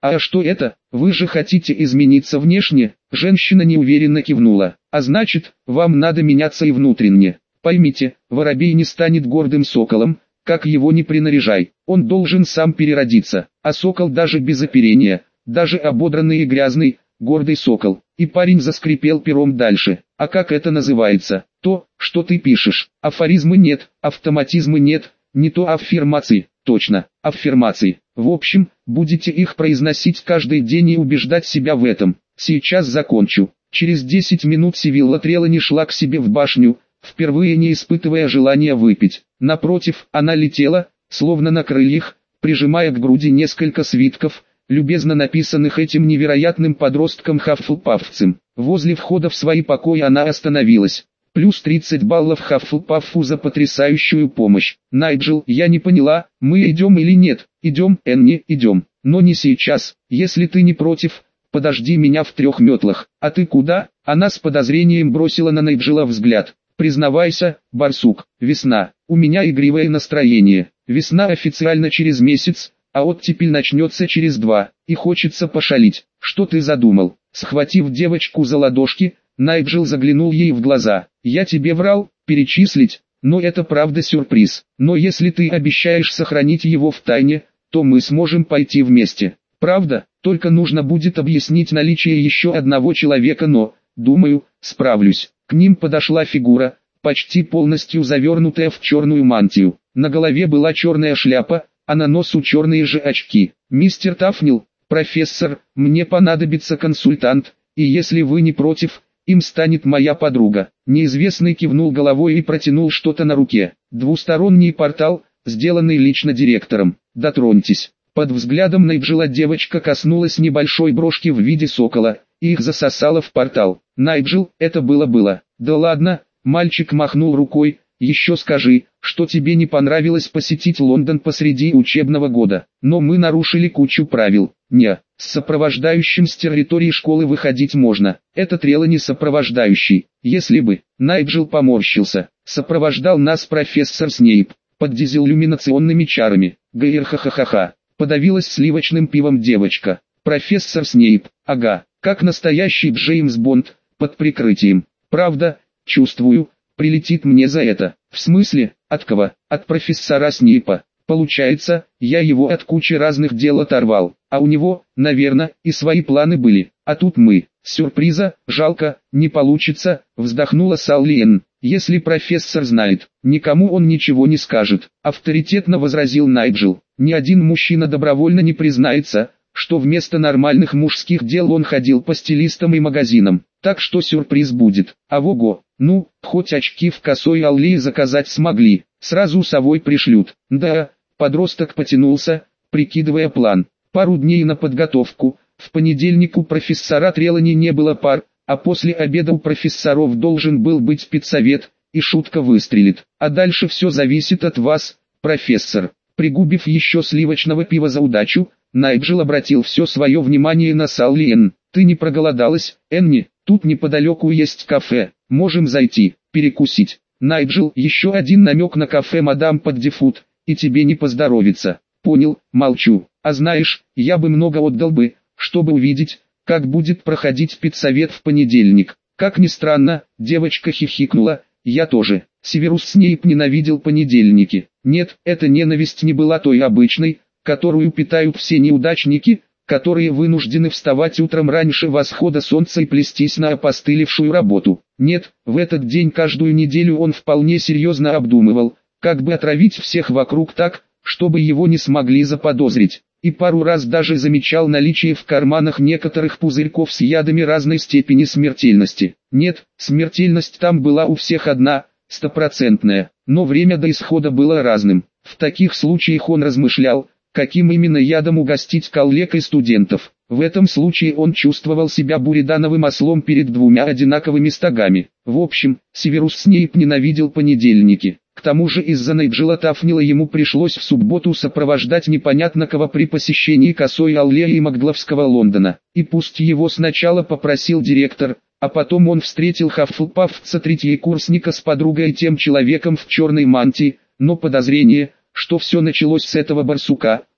А что это? Вы же хотите измениться внешне? Женщина неуверенно кивнула. А значит, вам надо меняться и внутренне. Поймите, воробей не станет гордым соколом, как его ни принаряжай. Он должен сам переродиться. А сокол даже без оперения, даже ободранный и грязный, гордый сокол. И парень заскрипел пером дальше. А как это называется? То, что ты пишешь. Афоризмы нет, автоматизмы нет, не то аффирмации. Точно, аффирмации. В общем, будете их произносить каждый день и убеждать себя в этом. Сейчас закончу. Через 10 минут Сивилла Трелани шла к себе в башню, впервые не испытывая желания выпить. Напротив, она летела, словно на крыльях, прижимая к груди несколько свитков, любезно написанных этим невероятным подростком Хаффлпаффцем. Возле входа в свои покои она остановилась. Плюс 30 баллов Хаффлпаффу за потрясающую помощь. Найджел, я не поняла, мы идем или нет? Идем, Энни, идем. Но не сейчас, если ты не против, подожди меня в 3 метлах. А ты куда? Она с подозрением бросила на Найджела взгляд. Признавайся, барсук, весна, у меня игривое настроение. Весна официально через месяц, а оттепель начнется через 2, и хочется пошалить. Что ты задумал? Схватив девочку за ладошки, Найджел заглянул ей в глаза. Я тебе врал, перечислить, но это правда сюрприз. Но если ты обещаешь сохранить его в тайне, то мы сможем пойти вместе. Правда, только нужно будет объяснить наличие еще одного человека, но, думаю, справлюсь. К ним подошла фигура, почти полностью завернутая в черную мантию. На голове была черная шляпа, а на носу черные же очки. «Мистер Тафнил, профессор, мне понадобится консультант, и если вы не против, им станет моя подруга». Неизвестный кивнул головой и протянул что-то на руке. Двусторонний портал, сделанный лично директором. Дотроньтесь. Под взглядом Найджела девочка коснулась небольшой брошки в виде сокола, и их засосало в портал. Найджел, это было. Да ладно, мальчик махнул рукой. Еще скажи, что тебе не понравилось посетить Лондон посреди учебного года. Но мы нарушили кучу правил. Не, с сопровождающим с территории школы выходить можно. Это Трелани сопровождающий. Если бы, Найджел поморщился, сопровождал нас профессор Снейп, под дизиллюминационными чарами. Ха-ха-ха. Подавилась сливочным пивом девочка. Профессор Снейп, ага, как настоящий Джеймс Бонд, под прикрытием. Правда, чувствую, прилетит мне за это. В смысле, от кого? От профессора Снейпа. Получается, я его от кучи разных дел оторвал, а у него, наверное, и свои планы были. А тут мы. Сюрприза, жалко, не получится, вздохнула Саллиен. Если профессор знает, никому он ничего не скажет, авторитетно возразил Найджел. Ни один мужчина добровольно не признается, что вместо нормальных мужских дел он ходил по стилистам и магазинам. Так что сюрприз будет. А вого, ну, хоть очки в косой аллее заказать смогли, сразу совой пришлют. Да, подросток потянулся, прикидывая план. Пару дней на подготовку. В понедельник у профессора Трелани не было пар, а после обеда у профессоров должен был быть педсовет, и шутка выстрелит. А дальше все зависит от вас, профессор. Пригубив еще сливочного пива за удачу, Найджел обратил все свое внимание на Саллиен. «Ты не проголодалась, Энни? Тут неподалеку есть кафе, можем зайти, перекусить». Найджел, еще один намек на кафе мадам Поддифуд, и тебе не поздоровится. Понял, молчу. А знаешь, я бы много отдал бы, чтобы увидеть, как будет проходить педсовет в понедельник. Как ни странно, девочка хихикнула, я тоже. Северус Снейп ненавидел понедельники. Нет, эта ненависть не была той обычной, которую питают все неудачники, которые вынуждены вставать утром раньше восхода солнца и плестись на опостылевшую работу. Нет, в этот день каждую неделю он вполне серьезно обдумывал, как бы отравить всех вокруг так, чтобы его не смогли заподозрить. И пару раз даже замечал наличие в карманах некоторых пузырьков с ядами разной степени смертельности. Нет, смертельность там была у всех одна, стопроцентная, но время до исхода было разным. В таких случаях он размышлял, каким именно ядом угостить коллег и студентов. В этом случае он чувствовал себя буредановым ослом перед двумя одинаковыми стогами. В общем, Северус Снейп ненавидел понедельники. К тому же из-за Найджела Тафнила ему пришлось в субботу сопровождать непонятно кого при посещении Косой аллеи Макдловского Лондона. И пусть его сначала попросил директор, а потом он встретил Хаффлпаффца третьекурсника с подругой и тем человеком в черной мантии, но подозрение, что все началось с этого барсука,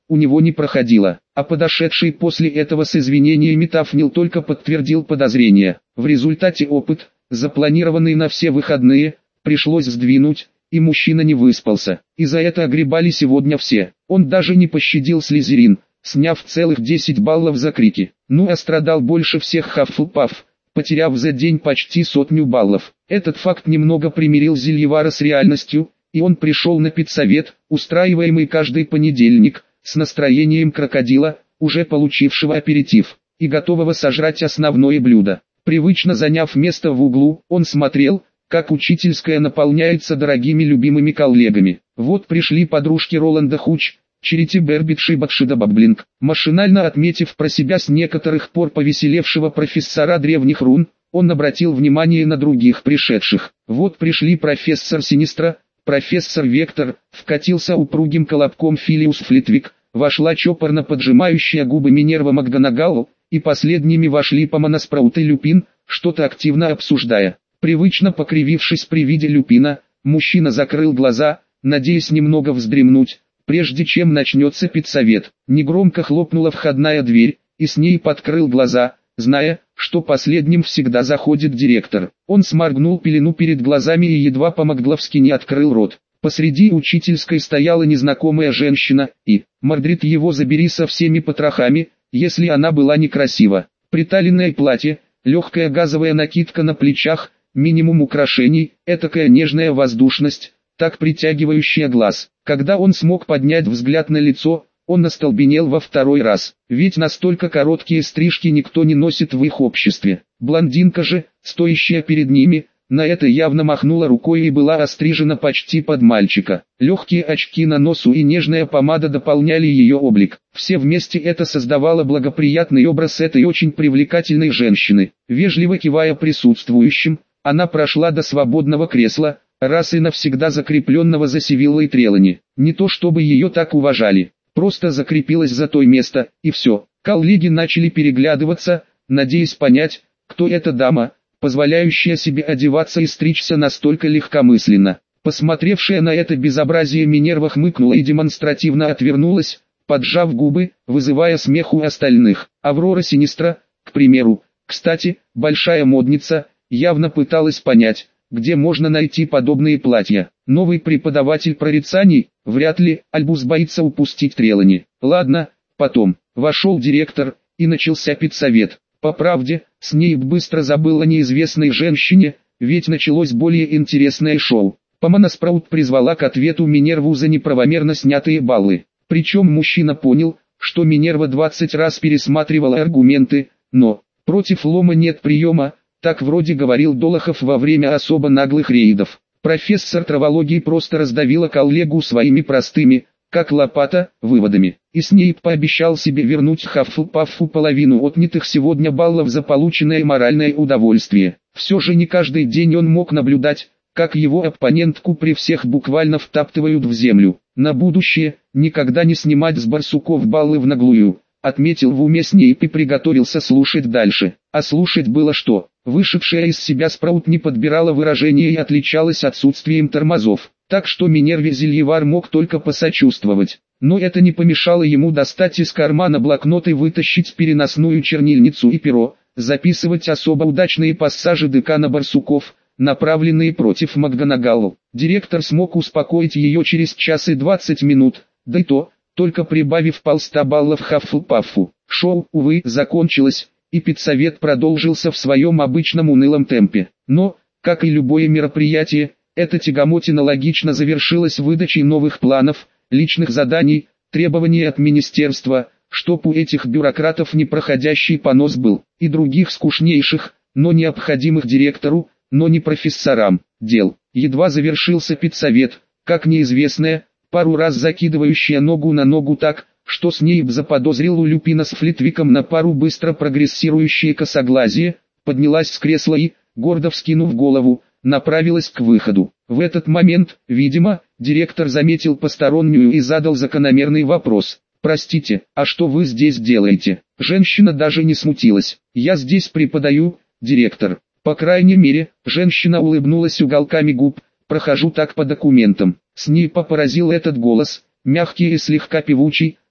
у него не проходило, а подошедший после этого с извинениями Тафнил только подтвердил подозрения. В результате опыт, запланированный на все выходные, пришлось сдвинуть, и мужчина не выспался. И за это огребали сегодня все. Он даже не пощадил Слизерин, сняв целых 10 баллов за крики. Ну а страдал больше всех Хаффлпафф, потеряв за день почти 100 баллов. Этот факт немного примирил Зельевара с реальностью, и он пришел на педсовет, устраиваемый каждый понедельник, с настроением крокодила, уже получившего аперитив, и готового сожрать основное блюдо. Привычно заняв место в углу, он смотрел, как учительская наполняется дорогими любимыми коллегами. Вот пришли подружки Роланда Хуч, Черити Бербит Шибакшида Баблинг. Машинально отметив про себя с некоторых пор повеселевшего профессора древних рун, он обратил внимание на других пришедших. Вот пришли профессор Синистра, профессор Вектор, вкатился упругим колобком Филиус Флитвик, вошла чопорно поджимающая губы Минерва Макганагалл, и последними вошли Помона Спраут и Люпин, что-то активно обсуждая. Привычно покривившись при виде Люпина, мужчина закрыл глаза, надеясь немного вздремнуть, прежде чем начнется педсовет. Негромко хлопнула входная дверь, и с ней подкрыл глаза, зная, что последним всегда заходит директор. Он сморгнул пелену перед глазами и едва по-макгловски не открыл рот. Посреди учительской стояла незнакомая женщина, и, Мардрид его забери со всеми потрохами, если она была некрасива. Приталенное платье, легкая газовая накидка на плечах, минимум украшений, этакая нежная воздушность, так притягивающая глаз. Когда он смог поднять взгляд на лицо, он остолбенел во второй раз, ведь настолько короткие стрижки никто не носит в их обществе. Блондинка же, стоящая перед ними, на это явно махнула рукой и была острижена почти под мальчика. Легкие очки на носу и нежная помада дополняли ее облик. Все вместе это создавало благоприятный образ этой очень привлекательной женщины. Вежливо кивая присутствующим, она прошла до свободного кресла, раз и навсегда закрепленного за Сивиллой Трелани. Не то чтобы ее так уважали, просто закрепилась за то место, и все. Коллеги начали переглядываться, надеясь понять, кто эта дама, позволяющая себе одеваться и стричься настолько легкомысленно. Посмотревшая на это безобразие Минерва хмыкнула и демонстративно отвернулась, поджав губы, вызывая смех у остальных. Аврора Синистра, к примеру, кстати, большая модница, явно пыталась понять, где можно найти подобные платья. Новый преподаватель прорицаний, вряд ли, Альбус боится упустить Трелани. Ладно, потом. Вошел директор, и начался педсовет. По правде, Снейп быстро забыл о неизвестной женщине, ведь началось более интересное шоу. Помона Спраут призвала к ответу Минерву за неправомерно снятые баллы. Причем мужчина понял, что Минерва 20 раз пересматривала аргументы, но против лома нет приема, так вроде говорил Долохов во время особо наглых рейдов. Профессор травологии просто раздавила коллегу своими простыми, как лопата, выводами. И Снейп пообещал себе вернуть Хаффлпаффу половину отнятых сегодня баллов за полученное моральное удовольствие. Все же не каждый день он мог наблюдать, как его оппонентку при всех буквально втаптывают в землю. На будущее, никогда не снимать с барсуков баллы в наглую, отметил в уме Снейп и приготовился слушать дальше. А слушать было что? Вышедшая из себя Спраут не подбирала выражения и отличалась отсутствием тормозов, так что Минерве Зельевар мог только посочувствовать. Но это не помешало ему достать из кармана блокнот и вытащить переносную чернильницу и перо, записывать особо удачные пассажи декана Барсуков, направленные против МакГонагалл. Директор смог успокоить ее через час и 20 минут, да и то, только прибавив 100 баллов Хаффлпаффу. Шоу, увы, закончилось, и педсовет продолжился в своем обычном унылом темпе. Но, как и любое мероприятие, эта тягомотина логично завершилась выдачей новых планов, личных заданий, требований от министерства, чтоб у этих бюрократов непроходящий понос был, и других скучнейших, но необходимых директору, но не профессорам, дел. Едва завершился педсовет, как неизвестная, пару раз закидывающая ногу на ногу так, что Снейп заподозрил у Люпина с Флитвиком на пару быстро прогрессирующее косоглазие, поднялась с кресла и, гордо вскинув голову, направилась к выходу. В этот момент, видимо, директор заметил постороннюю и задал закономерный вопрос. «Простите, а что вы здесь делаете?» Женщина даже не смутилась. «Я здесь преподаю, директор». По крайней мере, женщина улыбнулась уголками губ. «Прохожу так по документам». Снейпа поразил этот голос, мягкий и слегка певучий,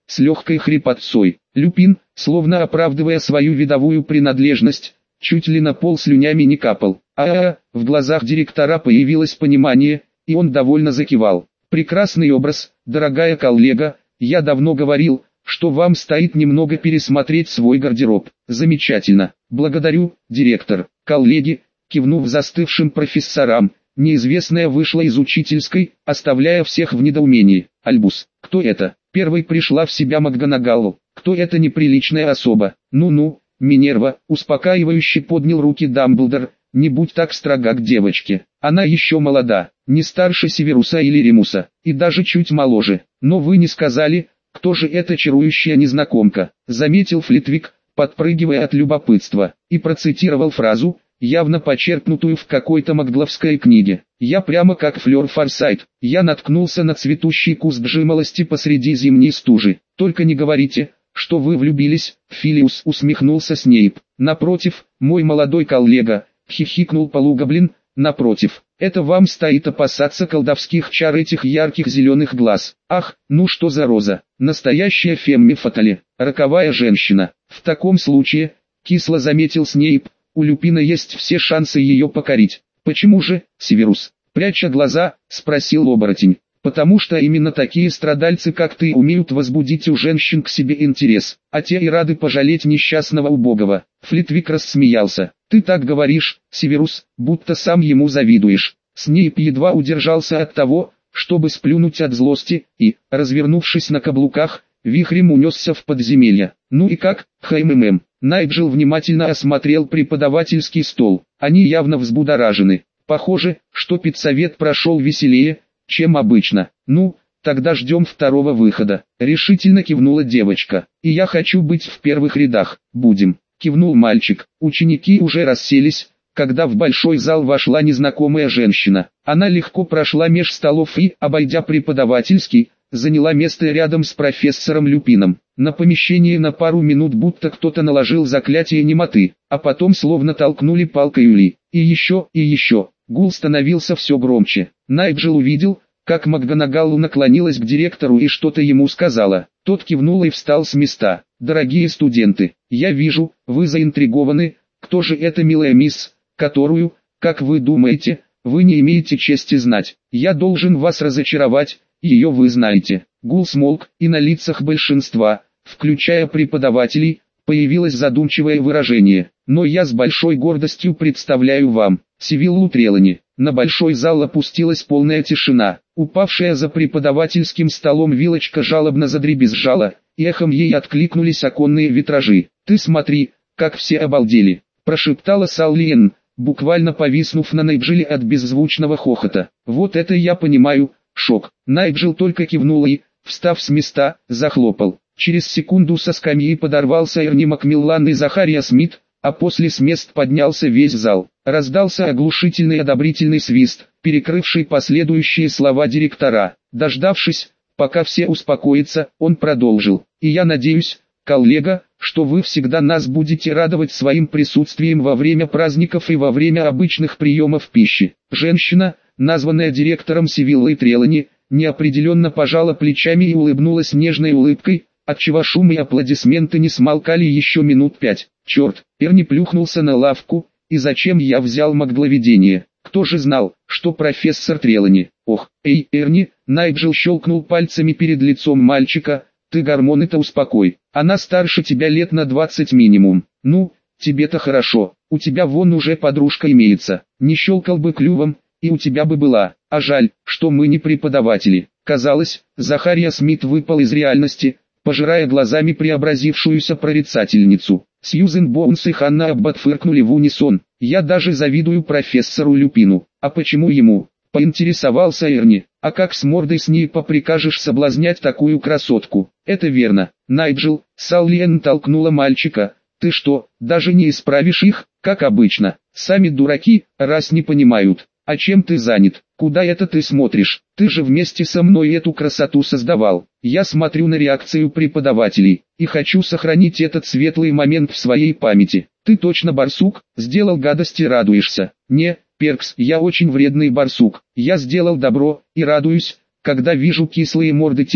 с легкой хрипотцой. Люпин, словно оправдывая свою видовую принадлежность, чуть ли на пол слюнями не капал. В глазах директора появилось понимание, и он довольно закивал. Прекрасный образ, дорогая коллега, я давно говорил, что вам стоит немного пересмотреть свой гардероб. Замечательно. Благодарю, директор. Коллеги, кивнув застывшим профессорам, неизвестная вышла из учительской, оставляя всех в недоумении. Альбус, кто это? Первой пришла в себя МакГонагалл. Кто эта неприличная особа? Ну-ну, Минерва, успокаивающе поднял руки Дамблдор, не будь так строга к девочке. Она еще молода, не старше Северуса или Ремуса, и даже чуть моложе. Но вы не сказали, кто же эта чарующая незнакомка, заметил Флитвик, подпрыгивая от любопытства, и процитировал фразу, явно почерпнутую в какой-то макгловской книге. Я прямо как Флёр Форсайт, я наткнулся на цветущий куст жимолости посреди зимней стужи. Только не говорите, что вы влюбились, Филиус, усмехнулся Снейп. Напротив, мой молодой коллега, хихикнул полугоблин, напротив, это вам стоит опасаться колдовских чар этих ярких зеленых глаз. Ах, ну что за роза, настоящая фемми фатале, роковая женщина. В таком случае, кисло заметил Снейп, у Люпина есть все шансы ее покорить. Почему же, Северус? Пряча глаза, спросил оборотень. Потому что именно такие страдальцы, как ты, умеют возбудить у женщин к себе интерес, а те и рады пожалеть несчастного убогого. Флитвик рассмеялся. Ты так говоришь, Северус, будто сам ему завидуешь. Снейп едва удержался от того, чтобы сплюнуть от злости, и, развернувшись на каблуках, вихрем унесся в подземелье. Ну и как, ХММ? Найджел внимательно осмотрел преподавательский стол. Они явно взбудоражены. Похоже, что педсовет прошел веселее, чем обычно. Ну, тогда ждем второго выхода. Решительно кивнула девочка. И я хочу быть в первых рядах. Будем. Кивнул мальчик. Ученики уже расселись, когда в большой зал вошла незнакомая женщина. Она легко прошла меж столов и, обойдя преподавательский, заняла место рядом с профессором Люпином. На помещение на пару минут будто кто-то наложил заклятие немоты, а потом словно толкнули палкой Юли. И еще, и еще. Гул становился все громче. Найджел увидел, как МакГонагалл наклонилась к директору и что-то ему сказала. Тот кивнул и встал с места. «Дорогие студенты, я вижу, вы заинтригованы, кто же эта милая мисс, которую, как вы думаете, вы не имеете чести знать. Я должен вас разочаровать, ее вы знаете». Гул смолк, и на лицах большинства, включая преподавателей, появилось задумчивое выражение. «Но я с большой гордостью представляю вам, Сивиллу Трелани». На большой зал опустилась полная тишина. Упавшая за преподавательским столом вилочка жалобно задребезжала, и эхом ей откликнулись оконные витражи. «Ты смотри, как все обалдели», – прошептала Саллиен, буквально повиснув на Найджеле от беззвучного хохота. «Вот это я понимаю, шок». Найджел только кивнул и, встав с места, захлопал. Через секунду со скамьи подорвался Эрни Макмиллан и Захария Смит, а после с мест поднялся весь зал. Раздался оглушительный одобрительный свист, перекрывший последующие слова директора. Дождавшись, пока все успокоятся, он продолжил. «И я надеюсь, коллега, что вы всегда нас будете радовать своим присутствием во время праздников и во время обычных приемов пищи». Женщина, названная директором Сивиллой Трелани, неопределенно пожала плечами и улыбнулась нежной улыбкой, отчего шум и аплодисменты не смолкали еще минут 5. «Черт!» Эрни плюхнулся на лавку. «И зачем я взял магловедение? Кто же знал, что профессор Трелани?» «Ох, эй, Эрни!» Найджел щелкнул пальцами перед лицом мальчика. «Ты гормоны-то успокой. Она старше тебя лет на 20 минимум. Ну, тебе-то хорошо. У тебя вон уже подружка имеется. Не щелкал бы клювом, и у тебя бы была. А жаль, что мы не преподаватели». Казалось, Захария Смит выпал из реальности, пожирая глазами преобразившуюся прорицательницу. Сьюзен Боунс и Ханна Аббат фыркнули в унисон. «Я даже завидую профессору Люпину». «А почему ему?» – поинтересовался Эрни. «А как с мордой Снейпа прикажешь соблазнять такую красотку?» «Это верно, Найджел», – Саллиен толкнула мальчика. «Ты что, даже не исправишь их, как обычно? Сами дураки, раз не понимают. А чем ты занят? Куда это ты смотришь? Ты же вместе со мной эту красоту создавал». «Я смотрю на реакцию преподавателей, и хочу сохранить этот светлый момент в своей памяти». «Ты точно барсук, сделал гадости и радуешься?» «Не, Перкс, я очень вредный барсук. Я сделал добро, и радуюсь, когда вижу кислые морды тех,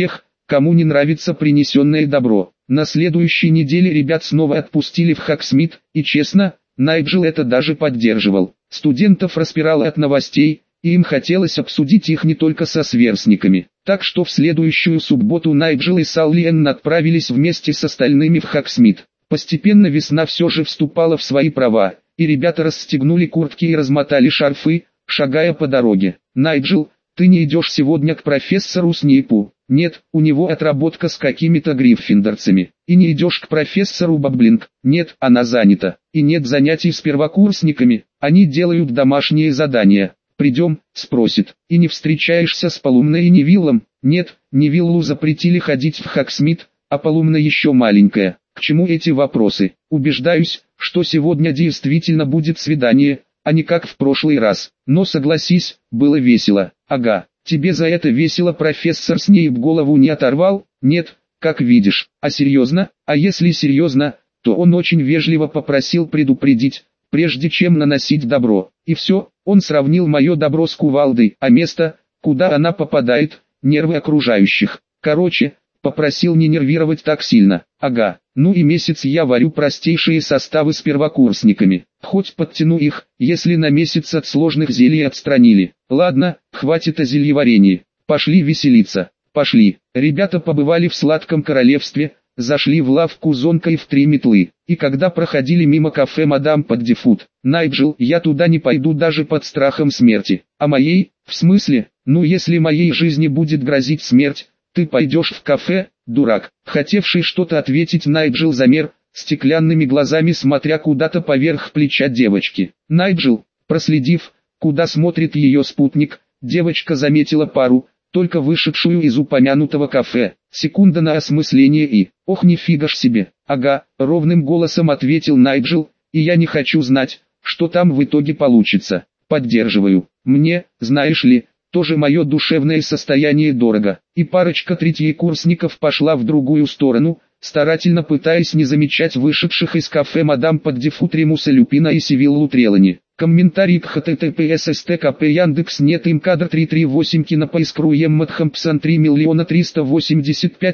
кому не нравится принесенное добро. На следующей неделе ребят снова отпустили в Хоксмит, и честно, Найджел это даже поддерживал. Студентов распирало от новостей, и им хотелось обсудить их не только со сверстниками. Так что в следующую субботу Найджел и Салли Энн отправились вместе с остальными в Хоксмит. Постепенно весна все же вступала в свои права, и ребята расстегнули куртки и размотали шарфы, шагая по дороге. «Найджел, ты не идешь сегодня к профессору Снейпу?» «Нет, у него отработка с какими-то гриффиндорцами». «И не идешь к профессору Бабблинг?» «Нет, она занята». «И нет занятий с первокурсниками, они делают домашние задания». «Придем?» – спросит. «И не встречаешься с Полумной и Невиллом?» «Нет, Невиллу запретили ходить в Хоксмит, а Полумна еще маленькая». К чему эти вопросы? Убеждаюсь, что сегодня действительно будет свидание, а не как в прошлый раз. Но согласись, было весело. Ага, тебе за это весело профессор Снейп голову не оторвал? Нет, как видишь. А серьезно? А если серьезно, то он очень вежливо попросил предупредить, прежде чем наносить добро. И все, он сравнил мое добро с кувалдой, а место, куда она попадает, нервы окружающих. Короче, попросил не нервировать так сильно. Ага, ну и месяц я варю простейшие составы с первокурсниками. Хоть подтяну их, если на месяц от сложных зелий отстранили. Ладно, хватит о зельеварении. Пошли веселиться. Пошли. Ребята побывали в Сладком Королевстве, зашли в лавку Зонка и в Три метлы. И когда проходили мимо кафе Мадам Поддефут, «Найджел, я туда не пойду даже под страхом смерти». А моей? В смысле? Ну если моей жизни будет грозить смерть, ты пойдешь в кафе, дурак. Хотевший что-то ответить Найджел замер, стеклянными глазами смотря куда-то поверх плеча девочки. Найджел, проследив, куда смотрит ее спутник, девочка заметила пару, только вышедшую из упомянутого кафе. Секунда на осмысление и, ох нифига ж себе. Ага, ровным голосом ответил Найджел, и я не хочу знать, что там в итоге получится. Поддерживаю. Мне, знаешь ли, тоже мое душевное состояние дорого. И парочка третьекурсников пошла в другую сторону, старательно пытаясь не замечать вышедших из кафе Мадам Поддефут Ремуса Люпина и Сивиллу Трелани. Комментарий к https stkp Яндекс.нет им кадр 338 кинопоиск.ру Емматхампсон 3 385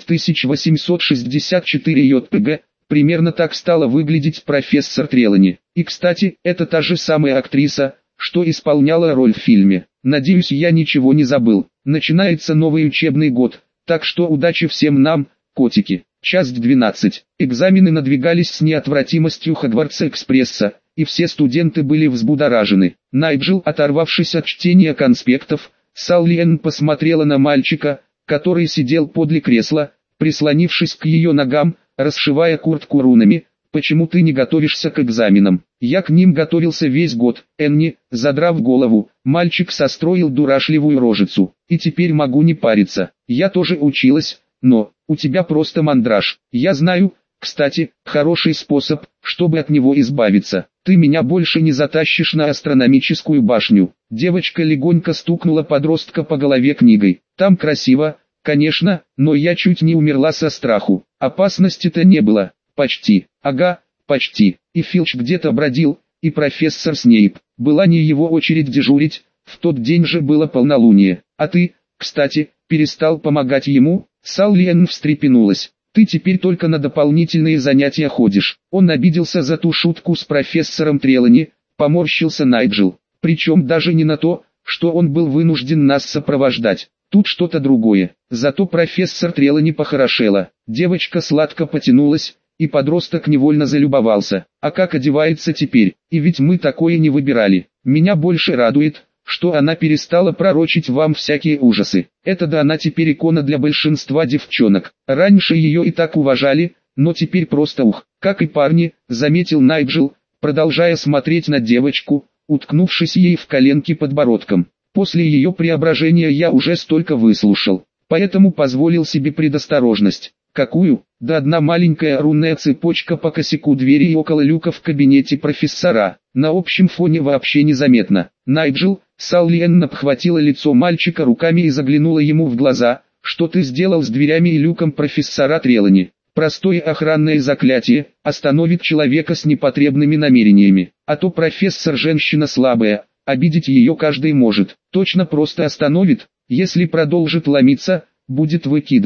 864 JPG. Примерно так стала выглядеть профессор Трелани. И кстати, это та же самая актриса, что исполняла роль в фильме. Надеюсь, я ничего не забыл. Начинается новый учебный год, так что удачи всем нам, котики. Часть 12. Экзамены надвигались с неотвратимостью Хогвартс-экспресса, и все студенты были взбудоражены. Найджел, оторвавшись от чтения конспектов, Салли Энн посмотрела на мальчика, который сидел подле кресла, прислонившись к ее ногам, расшивая куртку рунами. «Почему ты не готовишься к экзаменам?» «Я к ним готовился весь год, Энни», задрав голову, мальчик состроил дурашливую рожицу. «И теперь могу не париться. Я тоже училась, но, у тебя просто мандраж. Я знаю, кстати, хороший способ, чтобы от него избавиться. Ты меня больше не затащишь на астрономическую башню». Девочка легонько стукнула подростка по голове книгой. «Там красиво, конечно, но я чуть не умерла со страху. Опасности-то не было». «Почти. Ага, почти». И Филч где-то бродил, и профессор Снейп. Была не его очередь дежурить, в тот день же было полнолуние. А ты, кстати, перестал помогать ему? Салли Энн встрепенулась. Ты теперь только на дополнительные занятия ходишь. Он обиделся за ту шутку с профессором Трелани, поморщился Найджел. Причем даже не на то, что он был вынужден нас сопровождать. Тут что-то другое. Зато профессор Трелани похорошела. Девочка сладко потянулась, и подросток невольно залюбовался. А как одевается теперь? И ведь мы такое не выбирали. Меня больше радует, что она перестала пророчить вам всякие ужасы. Это да, она теперь икона для большинства девчонок. Раньше ее и так уважали, но теперь просто ух. Как и парни, заметил Найджел, продолжая смотреть на девочку, уткнувшись ей в коленки подбородком. После ее преображения я уже столько выслушал, поэтому позволил себе предосторожность. Какую? Да одна маленькая рунная цепочка по косяку двери и около люка в кабинете профессора. На общем фоне вообще незаметно. Найджел, Салли Энн обхватила лицо мальчика руками и заглянула ему в глаза. Что ты сделал с дверями и люком профессора Трелани? Простое охранное заклятие остановит человека с непотребными намерениями. А то профессор женщина слабая, обидеть ее каждый может. Точно просто остановит, если продолжит ломиться, будет выкидывать.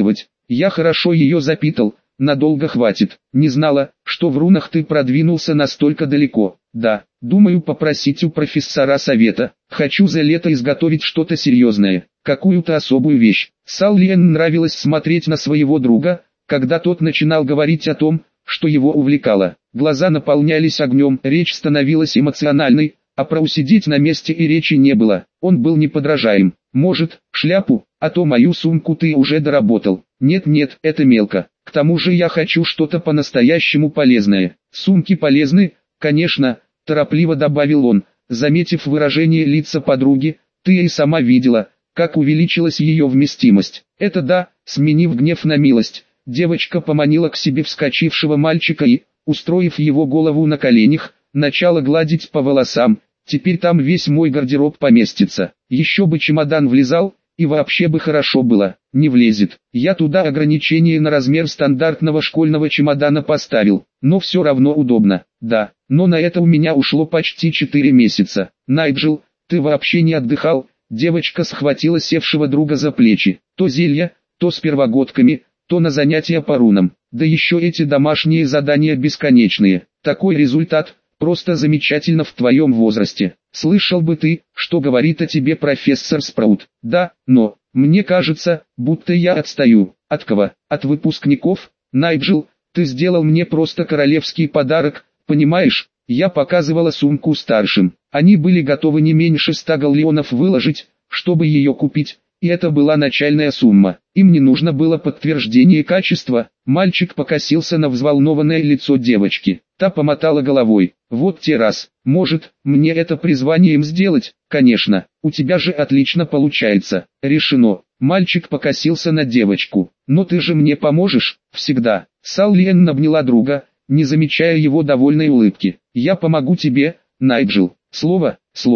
Я хорошо ее запитал, надолго хватит. Не знала, что в рунах ты продвинулся настолько далеко. Да, думаю попросить у профессора совета. Хочу за лето изготовить что-то серьезное, какую-то особую вещь. Саллиен нравилось смотреть на своего друга, когда тот начинал говорить о том, что его увлекало. Глаза наполнялись огнем, речь становилась эмоциональной, а про усидеть на месте и речи не было. Он был неподражаем. Может, шляпу, а то мою сумку ты уже доработал. Нет, это мелко. К тому же я хочу что-то по-настоящему полезное. Сумки полезны, конечно, торопливо добавил он, заметив выражение лица подруги. Ты и сама видела, как увеличилась ее вместимость. Это да, сменив гнев на милость, девочка поманила к себе вскочившего мальчика и, устроив его голову на коленях, начала гладить по волосам. Теперь там весь мой гардероб поместится. Еще бы чемодан влезал, и вообще бы хорошо было. Не влезет. Я туда ограничение на размер стандартного школьного чемодана поставил. Но все равно удобно. Да, но на это у меня ушло почти 4 месяца. Найджел, ты вообще не отдыхал? Девочка схватила севшего друга за плечи. То зелья, то с первогодками, то на занятия по рунам. Да еще эти домашние задания бесконечные. Такой результат просто замечательно в твоем возрасте. Слышал бы ты, что говорит о тебе профессор Спраут. Да, но, мне кажется, будто я отстаю. От кого? От выпускников? Найджел, ты сделал мне просто королевский подарок, понимаешь? Я показывала сумку старшим. Они были готовы не меньше 100 галлеонов выложить, чтобы ее купить. И это была начальная сумма. Им не нужно было подтверждение качества. Мальчик покосился на взволнованное лицо девочки. Та помотала головой. Вот те раз. Может, мне это призванием сделать? Конечно. У тебя же отлично получается. Решено. Мальчик покосился на девочку. Но ты же мне поможешь? Всегда. Саллиен обняла друга, не замечая его довольной улыбки. Я помогу тебе, Найджел. Слово.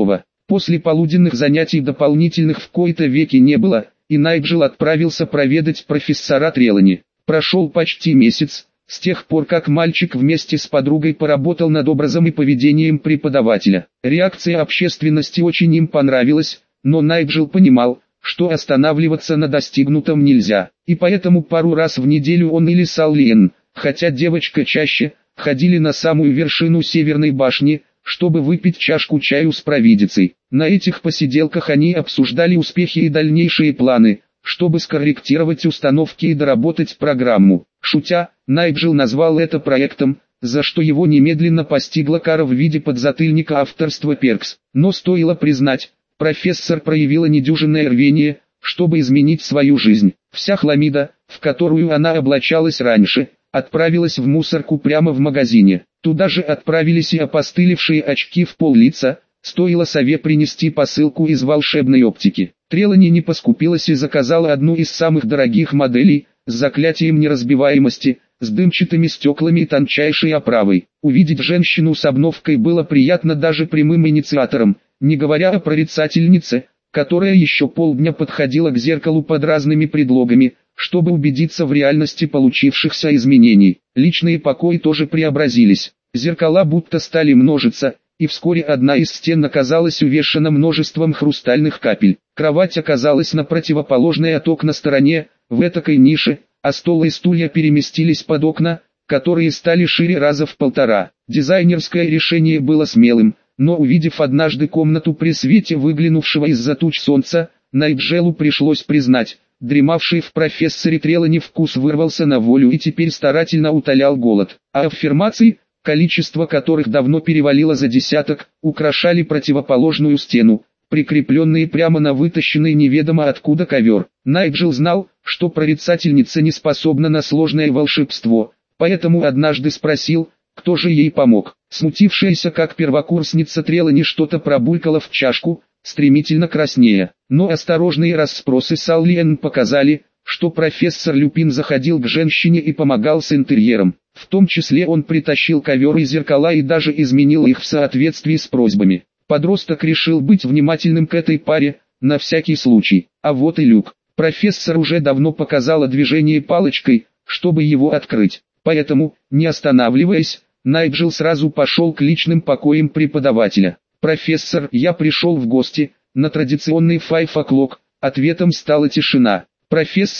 После полуденных занятий дополнительных в кои-то веки не было, и Найджел отправился проведать профессора Трелани. Прошел почти месяц, с тех пор как мальчик вместе с подругой поработал над образом и поведением преподавателя. Реакция общественности очень им понравилась, но Найджел понимал, что останавливаться на достигнутом нельзя, и поэтому пару раз в неделю он или Саллиен, хотя девочка чаще, ходили на самую вершину Северной башни, чтобы выпить чашку чаю с провидицей. На этих посиделках они обсуждали успехи и дальнейшие планы, чтобы скорректировать установки и доработать программу. Шутя, Найджел назвал это проектом, за что его немедленно постигла кара в виде подзатыльника авторства Перкс. Но стоило признать, профессор проявила недюжинное рвение, чтобы изменить свою жизнь. Вся хламида, в которую она облачалась раньше, отправилась в мусорку прямо в магазине. Туда же отправились и опостылевшие очки в пол-лица, стоило сове принести посылку из волшебной оптики. Трелани не поскупилась и заказала одну из самых дорогих моделей, с заклятием неразбиваемости, с дымчатыми стеклами и тончайшей оправой. Увидеть женщину с обновкой было приятно даже прямым инициаторам, не говоря о прорицательнице, которая еще полдня подходила к зеркалу под разными предлогами, чтобы убедиться в реальности получившихся изменений. Личные покои тоже преобразились. Зеркала будто стали множиться, и вскоре одна из стен оказалась увешана множеством хрустальных капель. Кровать оказалась на противоположной от окна стороне, в этакой нише, а стол и стулья переместились под окна, которые стали шире раза в 1,5. Дизайнерское решение было смелым, но увидев однажды комнату при свете выглянувшего из-за туч солнца, Найджелу пришлось признать, дремавший в профессоре Трелани вкус вырвался на волю и теперь старательно утолял голод. А аффирмации, количество которых давно перевалило за 10, украшали противоположную стену, прикрепленные прямо на вытащенный неведомо откуда ковер. Найджел знал, что прорицательница не способна на сложное волшебство, поэтому однажды спросил, кто же ей помог. Смутившаяся как первокурсница Трелани что-то пробулькала в чашку, стремительно краснея. Но осторожные расспросы Саллиен показали, что профессор Люпин заходил к женщине и помогал с интерьером. В том числе он притащил ковер и зеркала и даже изменил их в соответствии с просьбами. Подросток решил быть внимательным к этой паре, на всякий случай. А вот и люк. Профессор уже давно показала движение палочкой, чтобы его открыть. Поэтому, не останавливаясь, Найджел сразу пошел к личным покоям преподавателя. «Профессор, я пришел в гости», на традиционный 5 o'clock, ответом стала тишина. «Профессор,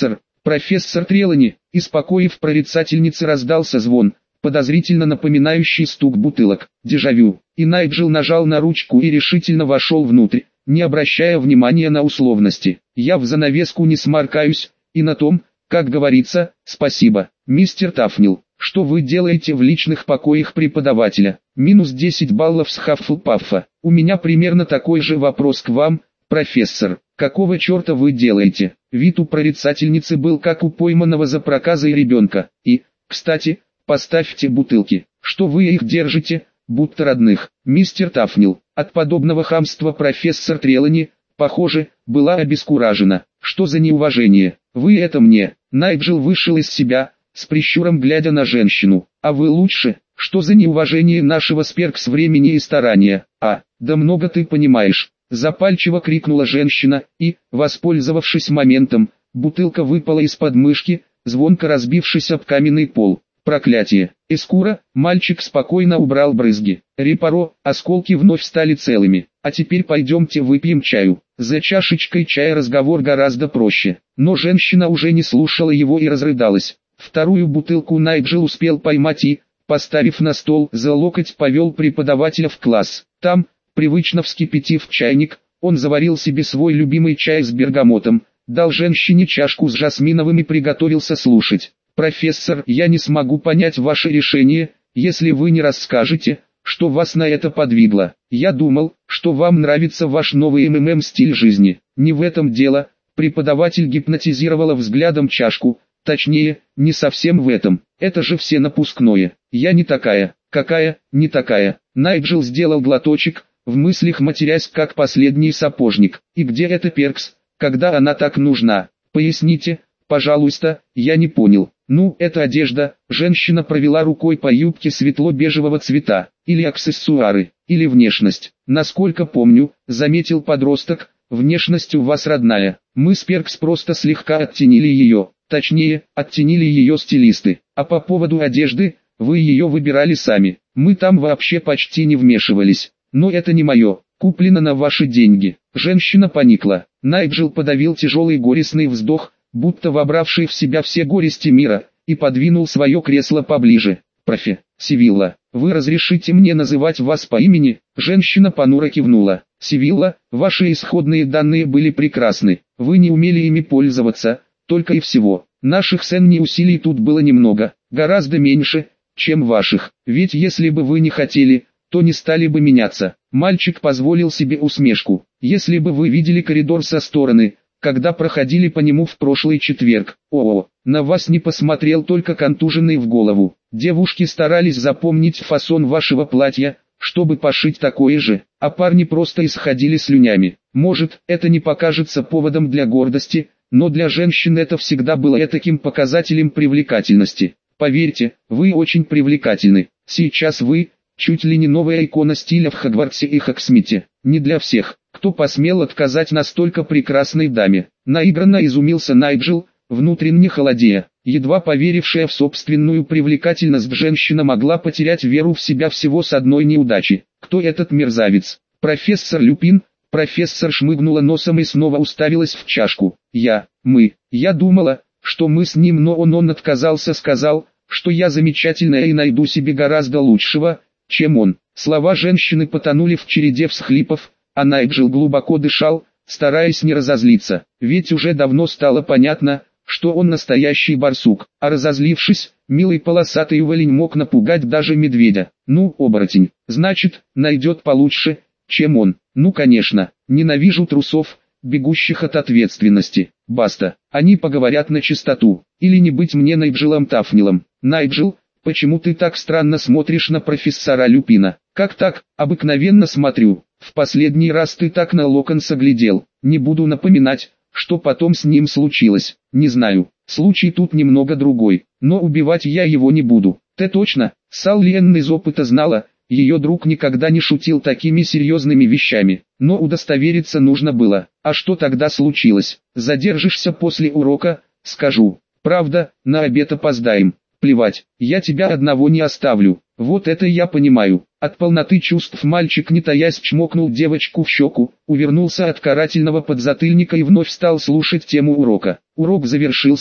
профессор Трелани, из покоев прорицательницы раздался звон, подозрительно напоминающий стук бутылок. Дежавю. И Найджел нажал на ручку и решительно вошел внутрь, не обращая внимания на условности. Я в занавеску не сморкаюсь, и на том, как говорится, спасибо. Мистер Тафнил, что вы делаете в личных покоях преподавателя? Минус 10 баллов с Хаффлпаффа. У меня примерно такой же вопрос к вам, профессор. Какого черта вы делаете? Вид у прорицательницы был как у пойманного за проказой ребенка. И, кстати, поставьте бутылки. Что вы их держите, будто родных? Мистер Тафнил, от подобного хамства профессор Трелани, похоже, была обескуражена. Что за неуважение? Вы это мне? Найджел вышел из себя, с прищуром глядя на женщину. А вы лучше? Что за неуважение нашего Сперкс времени и старания? Да много ты понимаешь. Запальчиво крикнула женщина, и, воспользовавшись моментом, бутылка выпала из подмышки, звонко разбившись об каменный пол. Проклятие! Эскура, мальчик спокойно убрал брызги. Репаро, осколки вновь стали целыми. А теперь пойдемте выпьем чаю. За чашечкой чая разговор гораздо проще. Но женщина уже не слушала его и разрыдалась. Вторую бутылку Найджел успел поймать и, поставив на стол, за локоть повел преподавателя в класс. Там, привычно вскипятив чайник, он заварил себе свой любимый чай с бергамотом, дал женщине чашку с жасминовым и приготовился слушать. «Профессор, я не смогу понять ваше решение, если вы не расскажете, что вас на это подвигло. Я думал, что вам нравится ваш новый МММ-стиль жизни. Не в этом дело». Преподаватель гипнотизировала взглядом чашку, точнее, не совсем в этом. Это же все напускное. Я не такая. Какая, не такая. Найджел сделал глоточек, в мыслях матерясь как последний сапожник. И где эта Перкс, когда она так нужна? Поясните, пожалуйста, я не понял. Ну, это одежда, женщина провела рукой по юбке светло-бежевого цвета, или аксессуары, или внешность. Насколько помню, заметил подросток, внешность у вас родная. Мы с Перкс просто слегка оттенили ее, точнее, оттенили ее стилисты. А по поводу одежды, вы ее выбирали сами. Мы там вообще почти не вмешивались. Но это не мое, куплено на ваши деньги. Женщина поникла. Найджел подавил тяжелый горестный вздох, будто вобравший в себя все горести мира, и подвинул свое кресло поближе. «Профи, Сивилла, вы разрешите мне называть вас по имени?» Женщина понуро кивнула. «Сивилла, ваши исходные данные были прекрасны, вы не умели ими пользоваться, только и всего. Наших ценных усилий тут было немного, гораздо меньше, чем ваших, ведь если бы вы не хотели, то не стали бы меняться». Мальчик позволил себе усмешку. «Если бы вы видели коридор со стороны, когда проходили по нему в прошлый четверг, на вас не посмотрел только контуженный в голову. Девушки старались запомнить фасон вашего платья, чтобы пошить такое же, а парни просто исходили слюнями. Может, это не покажется поводом для гордости, но для женщин это всегда было таким показателем привлекательности. Поверьте, вы очень привлекательны. Сейчас вы, чуть ли не новая икона стиля в Хогвартсе и Хоксмите. Не для всех, кто посмел отказать настолько прекрасной даме. Наигранно изумился Найджел, внутренне холодея. Едва поверившая в собственную привлекательность женщина могла потерять веру в себя всего с одной неудачи. Кто этот мерзавец? Профессор Люпин. Профессор шмыгнула носом и снова уставилась в чашку. Я думала, что мы с ним, но он отказался, сказал, что я замечательная и найду себе гораздо лучшего, чем он. Слова женщины потонули в череде всхлипов, а Найджел глубоко дышал, стараясь не разозлиться, ведь уже давно стало понятно, что он настоящий барсук, а разозлившись, милый полосатый уволень мог напугать даже медведя. Ну, оборотень, значит, найдет получше, чем он. Ну конечно, ненавижу трусов, бегущих от ответственности. Баста, они поговорят на чистоту, или не быть мне Найджелом Тафнилом. Найджел, почему ты так странно смотришь на профессора Люпина? Как так? Обыкновенно смотрю. В последний раз ты так на Локонса глядел. Не буду напоминать, что потом с ним случилось. Не знаю, случай тут немного другой, но убивать я его не буду. Ты точно? Саллиен из опыта знала, ее друг никогда не шутил такими серьезными вещами. Но удостовериться нужно было. А что тогда случилось? Задержишься после урока? Скажу. Правда, на обед опоздаем. Плевать, я тебя одного не оставлю. Вот это я понимаю. От полноты чувств мальчик, не таясь, чмокнул девочку в щеку, увернулся от карательного подзатыльника и вновь стал слушать тему урока. Урок завершился,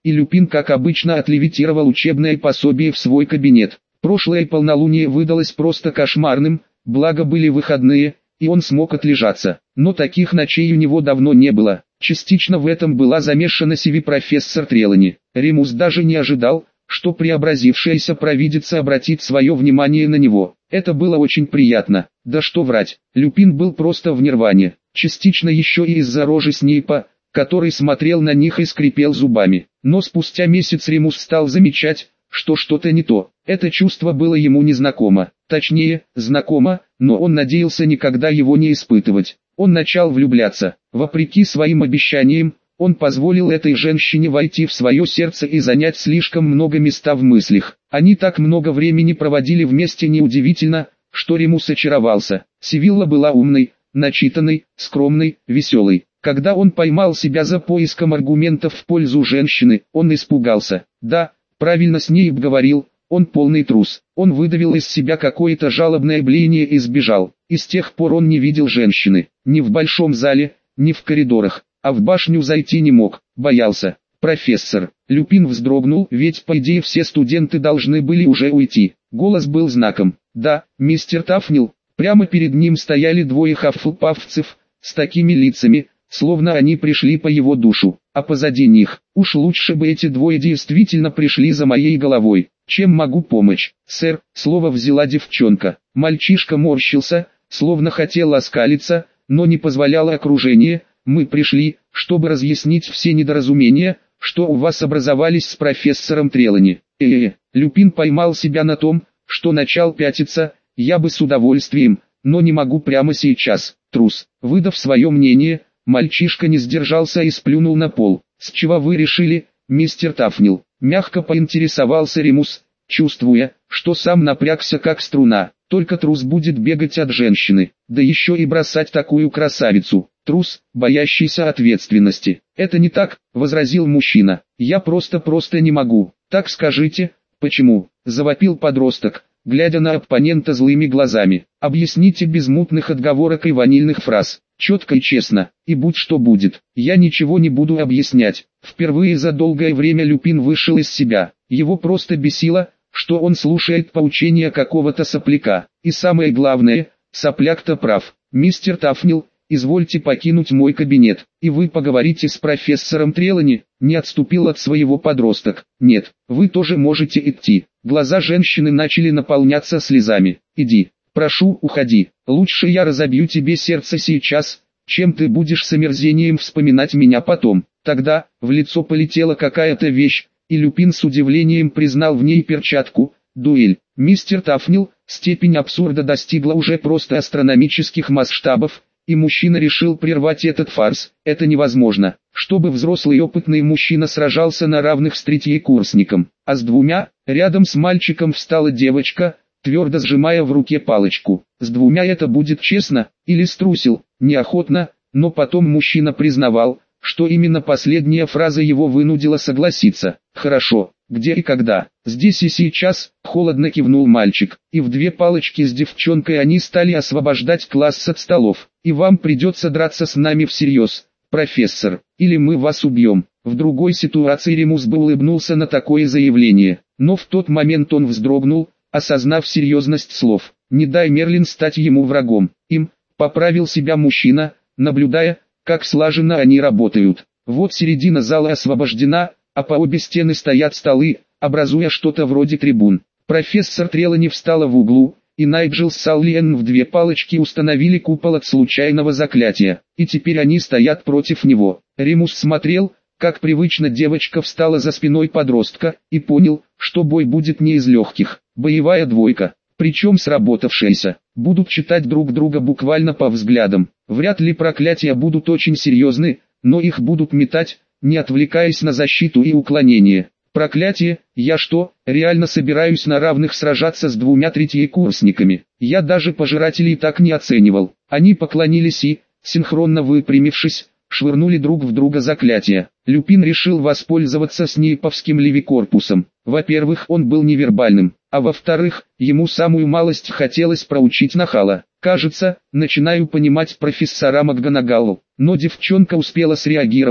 и Люпин как обычно отлевитировал учебное пособие в свой кабинет. Прошлое полнолуние выдалось просто кошмарным, благо были выходные, и он смог отлежаться. Но таких ночей у него давно не было. Частично в этом была замешана профессор Трелани. Ремус даже не ожидал, что преобразившаяся провидица обратит свое внимание на него. Это было очень приятно. Да что врать, Люпин был просто в нирване. Частично еще и из-за рожи Снейпа, который смотрел на них и скрипел зубами. Но спустя месяц Ремус стал замечать, что что-то не то. Это чувство было ему незнакомо. Точнее, знакомо, но он надеялся никогда его не испытывать. Он начал влюбляться. Вопреки своим обещаниям, он позволил этой женщине войти в свое сердце и занять слишком много места в мыслях. Они так много времени проводили вместе, неудивительно, что Ремус очаровался. Сивилла была умной, начитанной, скромной, веселой. Когда он поймал себя за поиском аргументов в пользу женщины, он испугался. Да, правильно Снейп говорил, он полный трус. Он выдавил из себя какое-то жалобное блеяние и сбежал. И с тех пор он не видел женщины. Ни в большом зале, ни в коридорах. А в башню зайти не мог, боялся. Профессор. Люпин вздрогнул, ведь по идее все студенты должны были уже уйти. Голос был знаком. Да, мистер Тафнил. Прямо перед ним стояли двое хаффлпафцев, с такими лицами, словно они пришли по его душу. А позади них, уж лучше бы эти двое действительно пришли за моей головой. Чем могу помочь? Сэр, слово взяла девчонка. Мальчишка морщился, словно хотел оскалиться, но не позволяло окружение. Мы пришли, чтобы разъяснить все недоразумения, что у вас образовались с профессором Трелани. Люпин поймал себя на том, что начал пятиться. Я бы с удовольствием, но не могу прямо сейчас. Трус. Выдав свое мнение, мальчишка не сдержался и сплюнул на пол. С чего вы решили, мистер Тафнил? Мягко поинтересовался Ремус, чувствуя, что сам напрягся как струна. Только трус будет бегать от женщины, да еще и бросать такую красавицу. Трус, боящийся ответственности. Это не так, возразил мужчина. Я просто не могу. Так скажите, почему? Завопил подросток, глядя на оппонента злыми глазами. Объясните без мутных отговорок и ванильных фраз. Четко и честно, и будь что будет. Я ничего не буду объяснять. Впервые за долгое время Люпин вышел из себя. Его просто бесило, что он слушает поучения какого-то сопляка. И самое главное, сопляк-то прав. Мистер Тафнил, извольте покинуть мой кабинет, и вы поговорите с профессором Трелани. Не отступил от своего подросток. Нет, вы тоже можете идти. Глаза женщины начали наполняться слезами. Иди, прошу, уходи. Лучше я разобью тебе сердце сейчас, чем ты будешь с омерзением вспоминать меня потом. Тогда в лицо полетела какая-то вещь, и Люпин с удивлением признал в ней перчатку. Дуэль. Мистер Тафнил, степень абсурда достигла уже просто астрономических масштабов, и мужчина решил прервать этот фарс. Это невозможно, чтобы взрослый опытный мужчина сражался на равных с третьекурсником. А с двумя, рядом с мальчиком встала девочка, твердо сжимая в руке палочку. С двумя это будет честно, или струсил, неохотно, но потом мужчина признавал, что именно последняя фраза его вынудила согласиться. Хорошо, где и когда? Здесь и сейчас, холодно кивнул мальчик, и в две палочки с девчонкой они стали освобождать класс от столов. И вам придется драться с нами всерьез, профессор, или мы вас убьем. В другой ситуации Ремус бы улыбнулся на такое заявление, но в тот момент он вздрогнул, осознав серьезность слов. Не дай Мерлин стать ему врагом. Им, поправил себя мужчина, наблюдая, как слаженно они работают. Вот середина зала освобождена, а по обе стены стоят столы, образуя что-то вроде трибун. Профессор Трелани встала в углу, и Найджел с Саллиен в две палочки установили купол от случайного заклятия, и теперь они стоят против него. Ремус смотрел, как привычно девочка встала за спиной подростка, и понял, что бой будет не из легких. Боевая двойка, причем сработавшаяся, будут читать друг друга буквально по взглядам. Вряд ли проклятия будут очень серьезны, но их будут метать, не отвлекаясь на защиту и уклонение. Проклятие, я что, реально собираюсь на равных сражаться с двумя третьекурсниками? Я даже пожирателей так не оценивал. Они поклонились и, синхронно выпрямившись, швырнули друг в друга заклятия. Люпин решил воспользоваться снейповским левикорпусом. Во-первых, он был невербальным, а во-вторых, ему самую малость хотелось проучить нахала. Кажется, начинаю понимать профессора МакГонагалл. Но девчонка успела среагировать,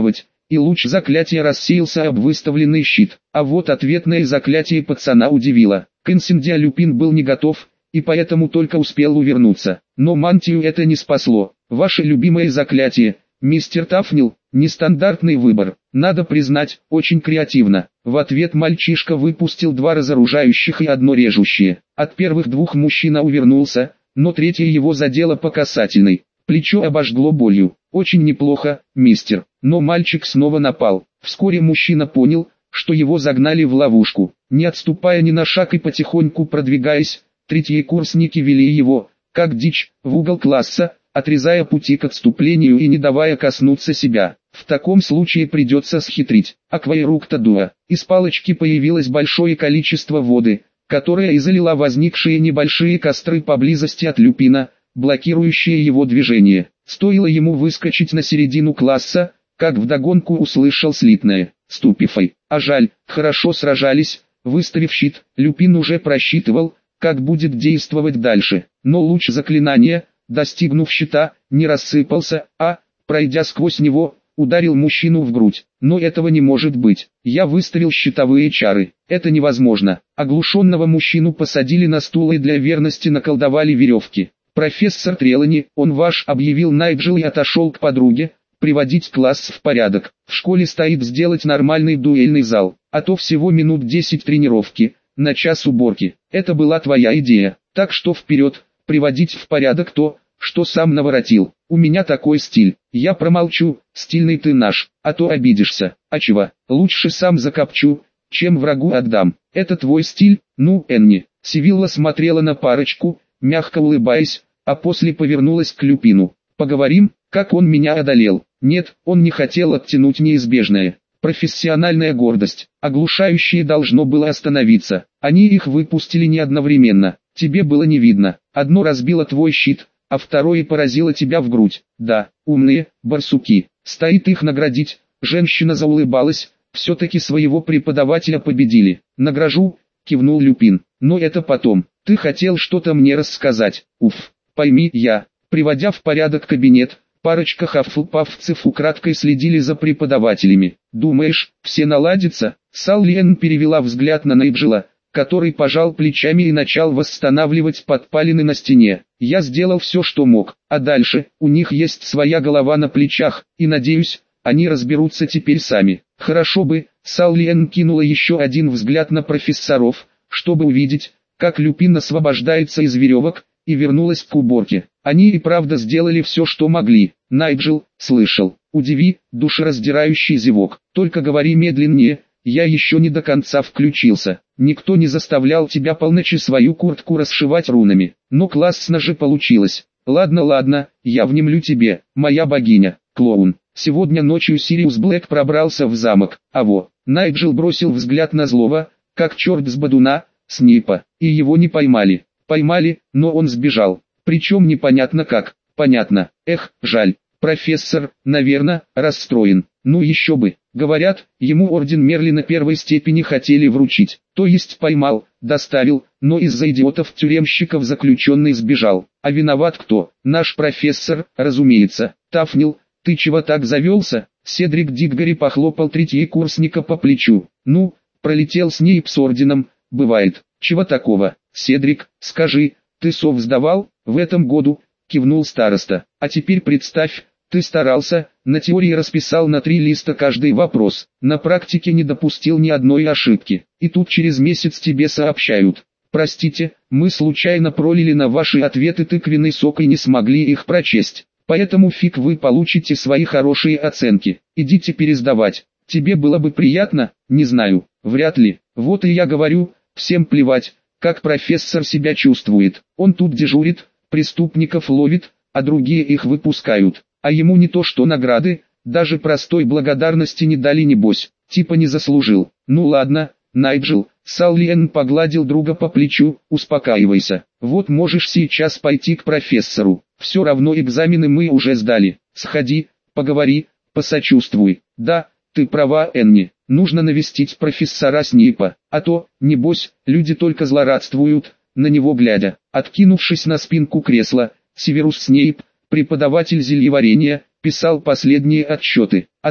и луч заклятия рассеялся об выставленный щит. А вот ответное заклятие пацана удивило. К инцендиа Люпин был не готов, и поэтому только успел увернуться. Но мантию это не спасло. Ваше любимое заклятие, мистер Тафнил, нестандартный выбор. Надо признать, очень креативно. В ответ мальчишка выпустил 2 разоружающих и 1 режущее. От первых 2 мужчина увернулся, но третье его задело по касательной. Плечо обожгло болью. Очень неплохо, мистер. Но мальчик снова напал. Вскоре мужчина понял, что его загнали в ловушку. Не отступая ни на шаг и потихоньку продвигаясь, третьекурсники вели его, как дичь, в угол класса, отрезая пути к отступлению и не давая коснуться себя. В таком случае придется схитрить. Акваэруктор дуа. Из палочки появилось большое количество воды, которая и залила возникшие небольшие костры поблизости от Люпина, блокирующие его движение. Стоило ему выскочить на середину класса, как вдогонку услышал слитное «Ступифай». А жаль, хорошо сражались, выставив щит, Люпин уже просчитывал, как будет действовать дальше. Но луч заклинания, достигнув щита, не рассыпался, а, пройдя сквозь него, ударил мужчину в грудь. Но этого не может быть. Я выставил щитовые чары. Это невозможно. Оглушенного мужчину посадили на стул и для верности наколдовали веревки. «Профессор Трелани, он ваш», — объявил Найджел и отошел к подруге, приводить класс в порядок. В школе стоит сделать нормальный дуэльный зал, а то всего минут 10 тренировки, на час уборки. Это была твоя идея, так что вперед, приводить в порядок то, что сам наворотил. У меня такой стиль. Я промолчу, стильный ты наш, а то обидишься. А чего, лучше сам закопчу, чем врагу отдам. Это твой стиль, ну, Энни. Сивилла смотрела на парочку, мягко улыбаясь, а после повернулась к Люпину. «Поговорим, как он меня одолел». Нет, он не хотел оттянуть неизбежное. Профессиональная гордость, оглушающее должно было остановиться. Они их выпустили не одновременно. Тебе было не видно. Одно разбило твой щит, а второе поразило тебя в грудь. Да, умные, барсуки. Стоит их наградить. Женщина заулыбалась. Все-таки своего преподавателя победили. Награжу, кивнул Люпин. Но это потом. Ты хотел что-то мне рассказать. Уф, пойми, я, приводя в порядок кабинет, парочка хаффлпафцев украдкой следили за преподавателями. Думаешь, все наладится? Саллиен перевела взгляд на Найджела, который пожал плечами и начал восстанавливать подпалины на стене. Я сделал все, что мог, а дальше, у них есть своя голова на плечах, и надеюсь, они разберутся теперь сами. Хорошо бы, Саллиен кинула еще один взгляд на профессоров, чтобы увидеть, как Люпин освобождается из веревок, и вернулась к уборке. Они и правда сделали все, что могли. Найджел, слышал. Удиви, душераздирающий зевок. Только говори медленнее, я еще не до конца включился. Никто не заставлял тебя полночи свою куртку расшивать рунами. Но классно же получилось. Ладно, я внемлю тебе, моя богиня, клоун. Сегодня ночью Сириус Блэк пробрался в замок. Найджел бросил взгляд на злого, как черт с бодуна, Снейпа, и его не поймали. Поймали, но он сбежал. Причем непонятно как. Понятно. Эх, жаль. Профессор, наверное, расстроен. Ну еще бы. Говорят, ему орден Мерлина первой степени хотели вручить. То есть поймал, доставил, но из-за идиотов-тюремщиков заключенный сбежал. А виноват кто? Наш профессор, разумеется. Тафнил, ты чего так завелся? Седрик Диггори похлопал третьекурсника по плечу. Ну, пролетел Снейп с орденом, бывает. Чего такого? Седрик, скажи, ты сов сдавал, в этом году, кивнул староста. А теперь представь, ты старался, на теории расписал на 3 листа каждый вопрос, на практике не допустил ни одной ошибки. И тут через месяц тебе сообщают. Простите, мы случайно пролили на ваши ответы тыквенный сок и не смогли их прочесть. Поэтому фиг вы получите свои хорошие оценки. Идите пересдавать. Тебе было бы приятно? Не знаю, вряд ли. Вот и я говорю, всем плевать, как профессор себя чувствует. Он тут дежурит, преступников ловит, а другие их выпускают. А ему не то что награды, даже простой благодарности не дали небось, типа не заслужил. Ну ладно, Найджел, Саллиен погладил друга по плечу, успокаивайся. Вот можешь сейчас пойти к профессору. Все равно экзамены мы уже сдали. Сходи, поговори, посочувствуй. Да, ты права, Энни. Нужно навестить профессора Снейпа, а то, небось, люди только злорадствуют, на него глядя. Откинувшись на спинку кресла, Северус Снейп, преподаватель зельеварения, писал последние отчеты. А то,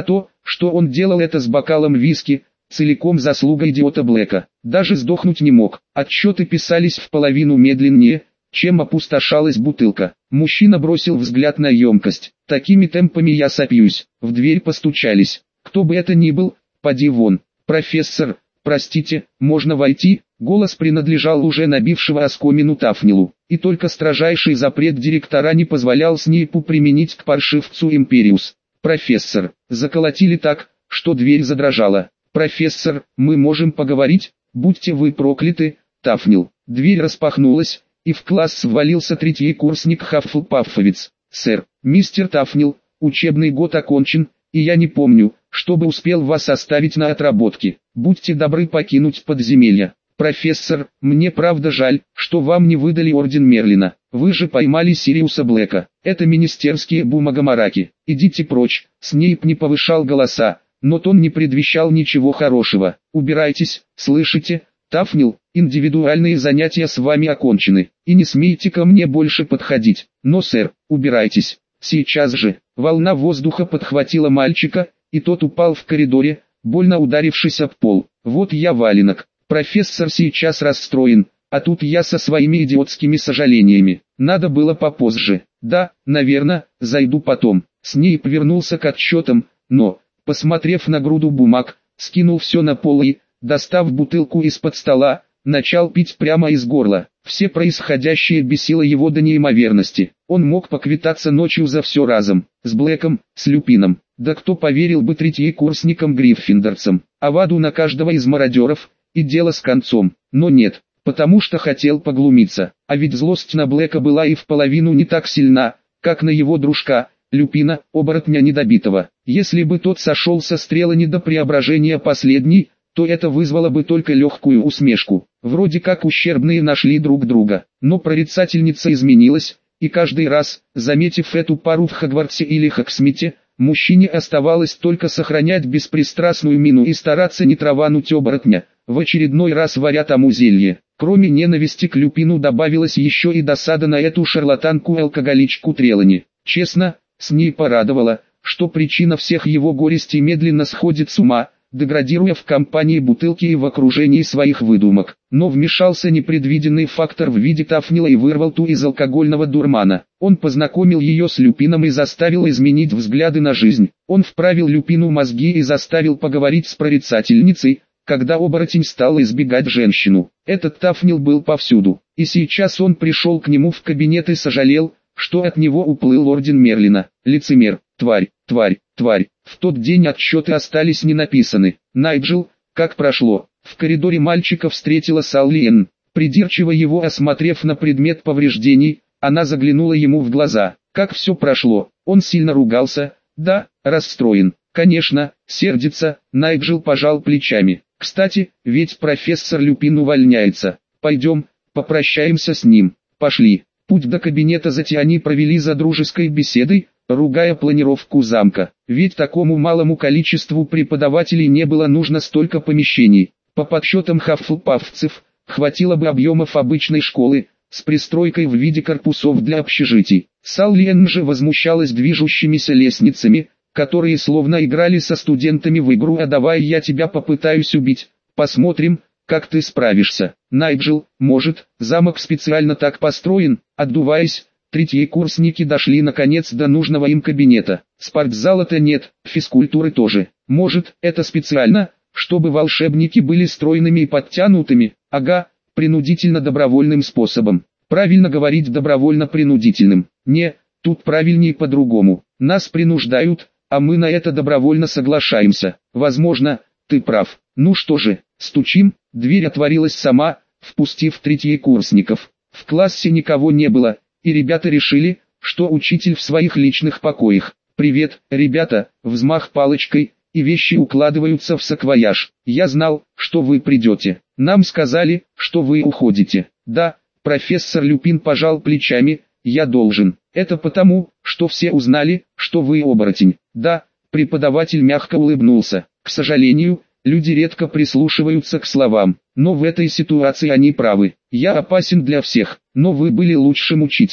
что он делал это с бокалом виски, целиком заслуга идиота Блэка. Даже сдохнуть не мог. Отчеты писались в половину медленнее, чем опустошалась бутылка. Мужчина бросил взгляд на емкость. Такими темпами я сопьюсь. В дверь постучались. Кто бы это ни был, поди вон. Профессор, простите, можно войти? Голос принадлежал уже набившего оскомину Тафнилу. И только строжайший запрет директора не позволял Снейпу применить к паршивцу Империус. Профессор, заколотили так, что дверь задрожала. Профессор, мы можем поговорить? Будьте вы прокляты, Тафнил. Дверь распахнулась, и в класс ввалился третий курсник Хаффлпаффовец. Сэр, мистер Тафнил, учебный год окончен, и я не помню, чтобы успел вас оставить на отработке. Будьте добры покинуть подземелье. Профессор, мне правда жаль, что вам не выдали орден Мерлина. Вы же поймали Сириуса Блэка. Это министерские бумагомараки. Идите прочь. Снейп не повышал голоса, но тон не предвещал ничего хорошего. Убирайтесь, слышите? Тафнил, индивидуальные занятия с вами окончены, и не смейте ко мне больше подходить. Но, сэр, убирайтесь. Сейчас же. Волна воздуха подхватила мальчика, и тот упал в коридоре, больно ударившись об пол. Вот я валенок. Профессор сейчас расстроен, а тут я со своими идиотскими сожалениями. Надо было попозже. Да, наверное, зайду потом. Снейп вернулся к отчетам, но, посмотрев на груду бумаг, скинул все на пол и, достав бутылку из-под стола, начал пить прямо из горла. Все происходящее бесило его до неимоверности. Он мог поквитаться ночью за все разом. С Блэком, с Люпином. Да кто поверил бы третьекурсникам-гриффиндорцам. А в аду на каждого из мародеров, и дело с концом. Но нет, потому что хотел поглумиться. А ведь злость на Блэка была и в половину не так сильна, как на его дружка, Люпина, оборотня недобитого. Если бы тот сошел со стрелами до преображения последней, то это вызвало бы только легкую усмешку. Вроде как ущербные нашли друг друга. Но прорицательница изменилась, и каждый раз, заметив эту пару в Хогвартсе или Хоксмите, мужчине оставалось только сохранять беспристрастную мину и стараться не травануть оборотня, в очередной раз варя тому зелье. Кроме ненависти к Люпину добавилась еще и досада на эту шарлатанку-алкоголичку Трелани. Честно, Снейпа радовало, что причина всех его горестей медленно сходит с ума, деградируя в компании бутылки и в окружении своих выдумок. Но вмешался непредвиденный фактор в виде Тафнила и вырвал ту из алкогольного дурмана. Он познакомил ее с Люпином и заставил изменить взгляды на жизнь. Он вправил Люпину мозги и заставил поговорить с прорицательницей, когда оборотень стал избегать женщину. Этот Тафнил был повсюду, и сейчас он пришел к нему в кабинет и сожалел, что от него уплыл орден Мерлина. Лицемер, тварь, тварь, тварь. В тот день отчеты остались не написаны. Найджел, как прошло? В коридоре мальчика встретила Салли Энн. Придирчиво его осмотрев на предмет повреждений, она заглянула ему в глаза. Как все прошло? Он сильно ругался? Да, расстроен. Конечно, сердится. Найджел пожал плечами. Кстати, ведь профессор Люпин увольняется. Пойдем, попрощаемся с ним. Пошли. Путь до кабинета они провели за дружеской беседой, ругая планировку замка. Ведь такому малому количеству преподавателей не было нужно столько помещений. По подсчетам хаффлпаффцев, хватило бы объемов обычной школы, с пристройкой в виде корпусов для общежитий. Салли Энн же возмущалась движущимися лестницами, которые словно играли со студентами в игру «А давай я тебя попытаюсь убить, посмотрим, как ты справишься». Найджел, может, замок специально так построен? Отдуваясь, третьекурсники дошли наконец до нужного им кабинета. Спортзала-то нет, физкультуры тоже. Может, это специально, чтобы волшебники были стройными и подтянутыми? Ага, принудительно-добровольным способом. Правильно говорить добровольно-принудительным. Не, тут правильнее по-другому. Нас принуждают, а мы на это добровольно соглашаемся. Возможно, ты прав. Ну что же, стучим. Дверь отворилась сама, впустив третьекурсников. В классе никого не было, и ребята решили, что учитель в своих личных покоях. «Привет, ребята», взмах палочкой, и вещи укладываются в саквояж. «Я знал, что вы придете. Нам сказали, что вы уходите». «Да», профессор Люпин пожал плечами, «я должен. Это потому, что все узнали, что вы оборотень». «Да», преподаватель мягко улыбнулся. «К сожалению, люди редко прислушиваются к словам, но в этой ситуации они правы. Я опасен для всех, но вы были лучшим учителем.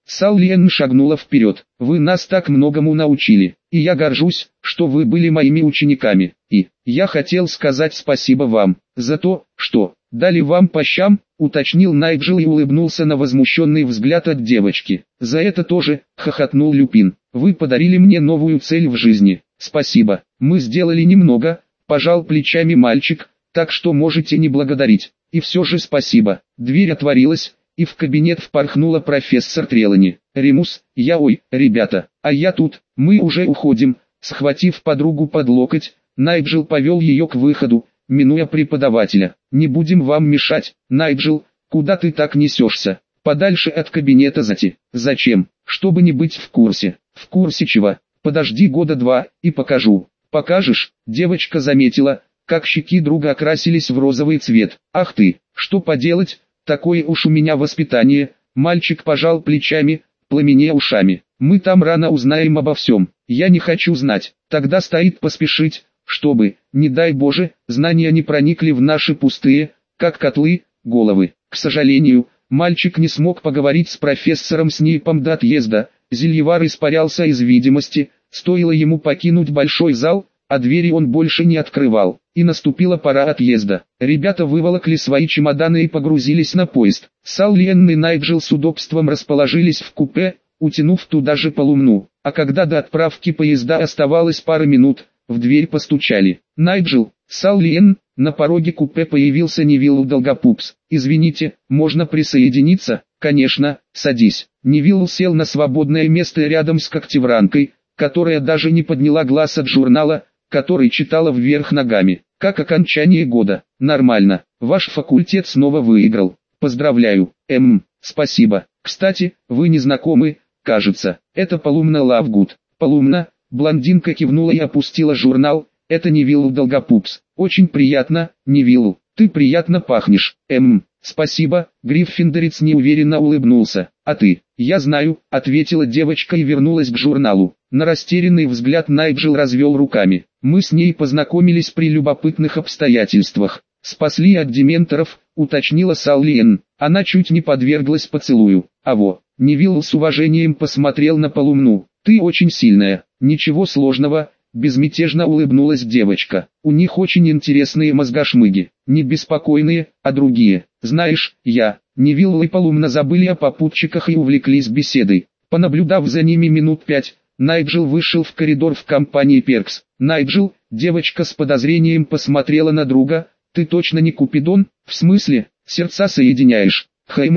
Салли Энн шагнула вперед. Вы нас так многому научили, и я горжусь, что вы были моими учениками. И я хотел сказать спасибо вам за то, что дали вам по щам, уточнил Найджел и улыбнулся на возмущенный взгляд от девочки. За это тоже, хохотнул Люпин. Вы подарили мне новую цель в жизни. Спасибо. Мы сделали немного, пожал плечами мальчик, так что можете не благодарить. И все же спасибо. Дверь отворилась, и в кабинет впорхнула профессор Трелани. Ремус, ребята, а я тут, мы уже уходим. Схватив подругу под локоть, Найджел повел ее к выходу, минуя преподавателя. Не будем вам мешать. Найджел, куда ты так несешься? Подальше от кабинета Зати. Зачем? Чтобы не быть в курсе. В курсе чего? Подожди года 2, и покажу. Покажешь? Девочка заметила, как щеки друга окрасились в розовый цвет. Ах ты, что поделать, такое уж у меня воспитание. Мальчик пожал плечами, пламенея ушами. Мы там рано узнаем обо всем. Я не хочу знать. Тогда стоит поспешить, чтобы, не дай Боже, знания не проникли в наши пустые, как котлы, головы. К сожалению, мальчик не смог поговорить с профессором Снейпом до отъезда. Зельевар испарялся из видимости, стоило ему покинуть большой зал, а двери он больше не открывал. И наступила пора отъезда. Ребята выволокли свои чемоданы и погрузились на поезд. Салли Энн и Найджел с удобством расположились в купе, утянув туда же Полумну. А когда до отправки поезда оставалось пара минут, в дверь постучали. Найджел, Салли Энн, на пороге купе появился Невилл Долгопупс. «Извините, можно присоединиться?» «Конечно, садись». Невилл сел на свободное место рядом с Когтевранкой, которая даже не подняла глаз от журнала, который читала вверх ногами. «Как окончание года?» «Нормально. Ваш факультет снова выиграл. Поздравляю». Спасибо. Кстати, вы не знакомы, кажется. Это Полумна Лавгуд». «Полумна?» Блондинка кивнула и опустила журнал. «Это Невилл Долгопупс. Очень приятно, Невилл. Ты приятно пахнешь». «Спасибо», Гриффиндорец неуверенно улыбнулся. «А ты?» «Я знаю», — ответила девочка и вернулась к журналу. На растерянный взгляд Найджел развел руками. «Мы с ней познакомились при любопытных обстоятельствах. Спасли от дементоров», — уточнила Салли Энн. Она чуть не подверглась поцелую. Невилл с уважением посмотрел на Полумну. «Ты очень сильная». «Ничего сложного», — безмятежно улыбнулась девочка. «У них очень интересные мозгошмыги. Не беспокойные, а другие. Знаешь, Невилл и Полумна забыли о попутчиках и увлеклись беседой. Понаблюдав за ними минут 5, Найджел вышел в коридор в компании Перкс. «Найджел», девочка с подозрением посмотрела на друга, «ты точно не Купидон? В смысле, сердца соединяешь?»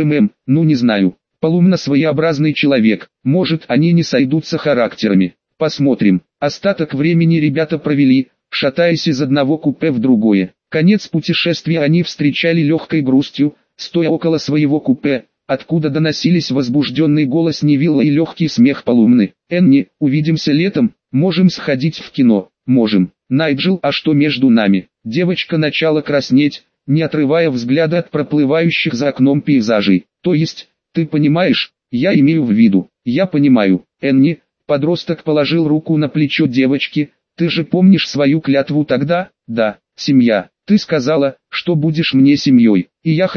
«Ну не знаю. Полумна своеобразный человек, может они не сойдутся характерами. Посмотрим». Остаток времени ребята провели, шатаясь из одного купе в другое. Конец путешествия они встречали легкой грустью, стоя около своего купе, откуда доносились возбужденный голос Невилла и легкий смех Полумны. «Энни, увидимся летом, можем сходить в кино». «Можем». «Найджел, а что между нами?» Девочка начала краснеть, не отрывая взгляда от проплывающих за окном пейзажей. «То есть, ты понимаешь, я имею в виду». «Я понимаю, Энни». Подросток положил руку на плечо девочки. «Ты же помнишь свою клятву тогда?» «Да, семья. Ты сказала, что будешь мне семьей. И я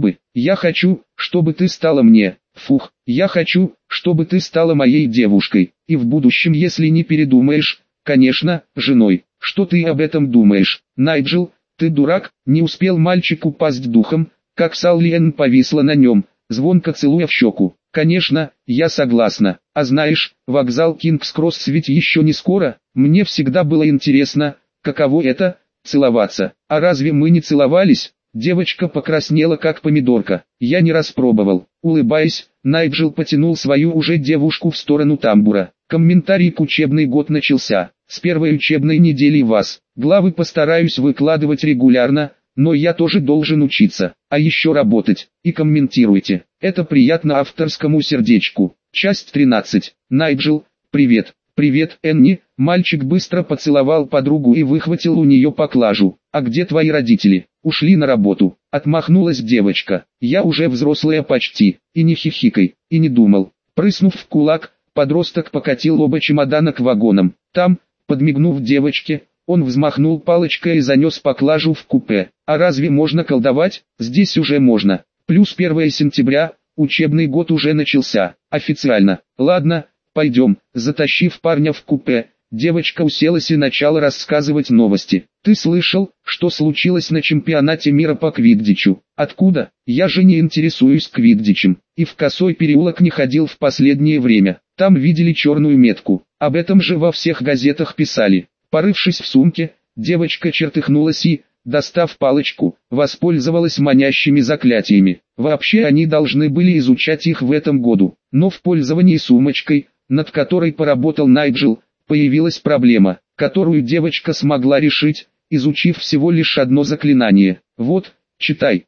хочу, чтобы ты стала мне. Я хочу, чтобы ты стала моей девушкой. И в будущем, если не передумаешь, конечно, женой. Что ты об этом думаешь?» «Найджел, ты дурак?» Не успел мальчик упасть духом, как Салли Энн повисла на нем, звонко целуя в щеку. «Конечно, я согласна. А знаешь, вокзал Кингс-Кросс ведь еще не скоро. Мне всегда было интересно, каково это — целоваться. А разве мы не целовались?» Девочка покраснела как помидорка. «Я не распробовал». Улыбаясь, Найджел потянул свою уже девушку в сторону тамбура. Комментарий к учебный год начался. С первой учебной недели вас. Главы постараюсь выкладывать регулярно, но я тоже должен учиться, а еще работать. И комментируйте. Это приятно авторскому сердечку. Часть 13. Найджел, привет. «Привет, Энни». Мальчик быстро поцеловал подругу и выхватил у нее поклажу. «А где твои родители?» «Ушли на работу», — отмахнулась девочка. «Я уже взрослая почти, и не хихикай, и не думал». Прыснув в кулак, подросток покатил оба чемодана к вагонам. Там, подмигнув девочке, он взмахнул палочкой и занес поклажу в купе. «А разве можно колдовать?» «Здесь уже можно. Плюс 1 сентября, учебный год уже начался, официально. Ладно, пойдем. Затащив парня в купе, девочка уселась и начала рассказывать новости. Ты слышал, что случилось на чемпионате мира по квиддичу? Откуда? Я же не интересуюсь квиддичем. И в Косой переулок не ходил в последнее время. Там видели черную метку. Об этом же во всех газетах писали. Порывшись в сумке, девочка чертыхнулась и, достав палочку, воспользовалась манящими заклятиями. Вообще они должны были изучать их в этом году. Но в пользовании сумочкой, над которой поработал Найджел, появилась проблема, которую девочка смогла решить, изучив всего лишь одно заклинание. Вот, читай,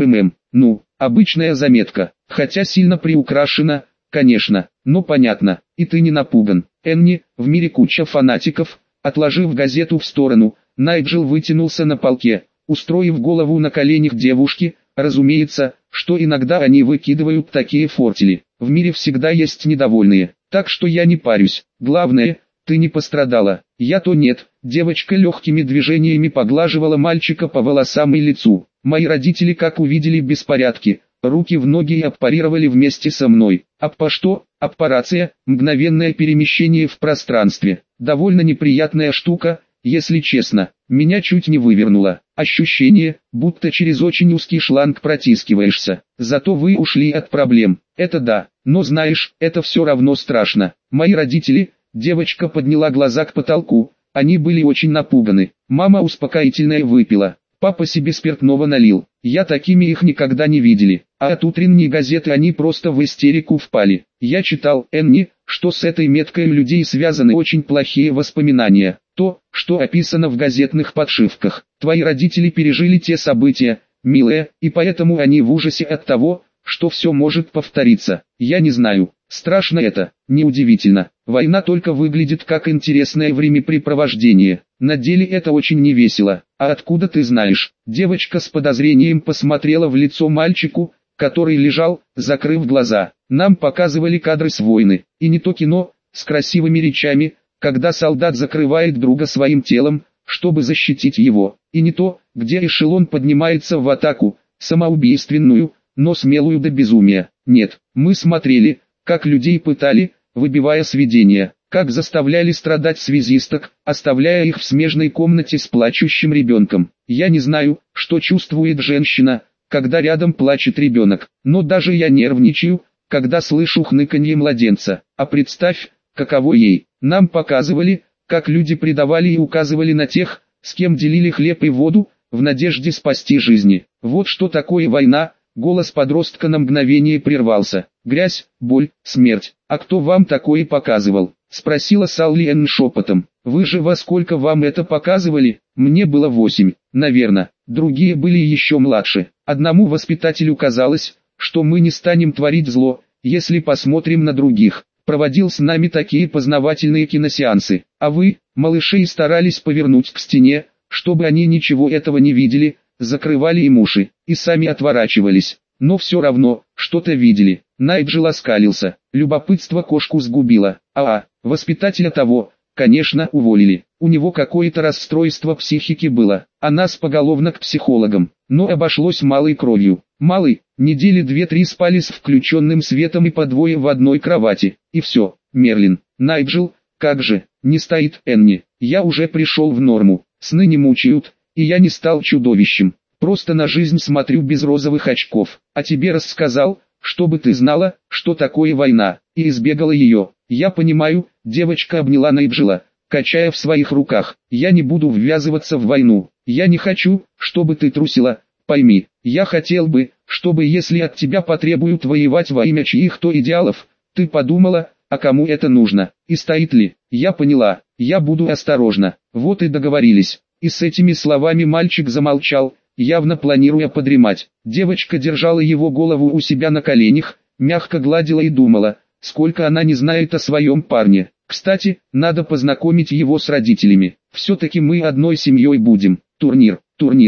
ну, обычная заметка, хотя сильно приукрашена, конечно, но понятно, и ты не напуган. Энни, в мире куча фанатиков. Отложив газету в сторону, Найджел вытянулся на полке, устроив голову на коленях девушки. Разумеется, что иногда они выкидывают такие фортели. В мире всегда есть недовольные, так что я не парюсь. Главное, ты не пострадала. Я-то нет. Девочка легкими движениями поглаживала мальчика по волосам и лицу. Мои родители, как увидели беспорядки, руки в ноги и аппарировали вместе со мной. Аппа что? Аппарация, мгновенное перемещение в пространстве. Довольно неприятная штука, если честно. Меня чуть не вывернуло. Ощущение, будто через очень узкий шланг протискиваешься. Зато вы ушли от проблем. Это да, но знаешь, это все равно страшно. Мои родители, девочка подняла глаза к потолку, они были очень напуганы. Мама успокоительное выпила. Папа себе спиртного налил. Я такими их никогда не видели. А от утренней газеты они просто в истерику впали. Я читал, Энни, что с этой меткой у людей связаны очень плохие воспоминания. То, что описано в газетных подшивках. Твои родители пережили те события, милая, и поэтому они в ужасе от того, что все может повториться. Я не знаю, страшно это, неудивительно. Война только выглядит как интересное времяпрепровождение. На деле это очень невесело. А откуда ты знаешь? Девочка с подозрением посмотрела в лицо мальчику, который лежал, закрыв глаза. Нам показывали кадры с войны. И не то кино, с красивыми речами, когда солдат закрывает друга своим телом, чтобы защитить его. И не то, где эшелон поднимается в атаку, самоубийственную, но смелую до безумия. Нет, мы смотрели, как людей пытали, выбивая сведения, как заставляли страдать связисток, оставляя их в смежной комнате с плачущим ребенком. Я не знаю, что чувствует женщина, когда рядом плачет ребенок, но даже я нервничаю, когда слышу хныканье младенца. А представь, каково ей. Нам показывали, как люди предавали и указывали на тех, с кем делили хлеб и воду, в надежде спасти жизни. Вот что такое война. Голос подростка на мгновение прервался. Грязь, боль, смерть. А кто вам такое показывал? Спросила Салли Энн шепотом. Вы же во сколько вам это показывали? Мне было 8, наверное. Другие были еще младше. Одному воспитателю казалось, что мы не станем творить зло, если посмотрим на других. Проводил с нами такие познавательные киносеансы. А вы, малышей, старались повернуть к стене, чтобы они ничего этого не видели, закрывали им уши, и сами отворачивались, но все равно, что-то видели. Найджел оскалился, любопытство кошку сгубило. Воспитателя того, конечно, уволили. У него какое-то расстройство психики было, а нас поголовно к психологам, но обошлось малой кровью. Малый, недели 2-3 спали с включенным светом и по двое в одной кровати, и все. Мерлин, Найджел, как же, не стоит Энни, я уже пришел в норму, сны не мучают. И я не стал чудовищем, просто на жизнь смотрю без розовых очков. А тебе рассказал, чтобы ты знала, что такое война, и избегала ее. Я понимаю, девочка обняла Найджела, качая в своих руках. Я не буду ввязываться в войну. Я не хочу, чтобы ты трусила. Пойми, я хотел бы, чтобы если от тебя потребуют воевать во имя чьих-то идеалов, ты подумала, а кому это нужно, и стоит ли. Я поняла, я буду осторожна. Вот и договорились. И с этими словами мальчик замолчал, явно планируя подремать. Девочка держала его голову у себя на коленях, мягко гладила и думала, сколько она не знает о своем парне. Кстати, надо познакомить его с родителями. Все-таки мы одной семьей будем. Турнир.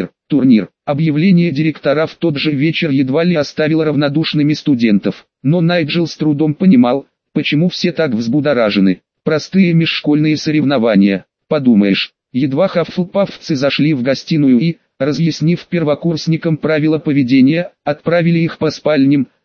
Объявление директора в тот же вечер едва ли оставило равнодушными студентов. Но Найджел с трудом понимал, почему все так взбудоражены. Простые межшкольные соревнования. Подумаешь. Едва хаффлпафцы зашли в гостиную и, разъяснив первокурсникам правила поведения, отправили их по спальням,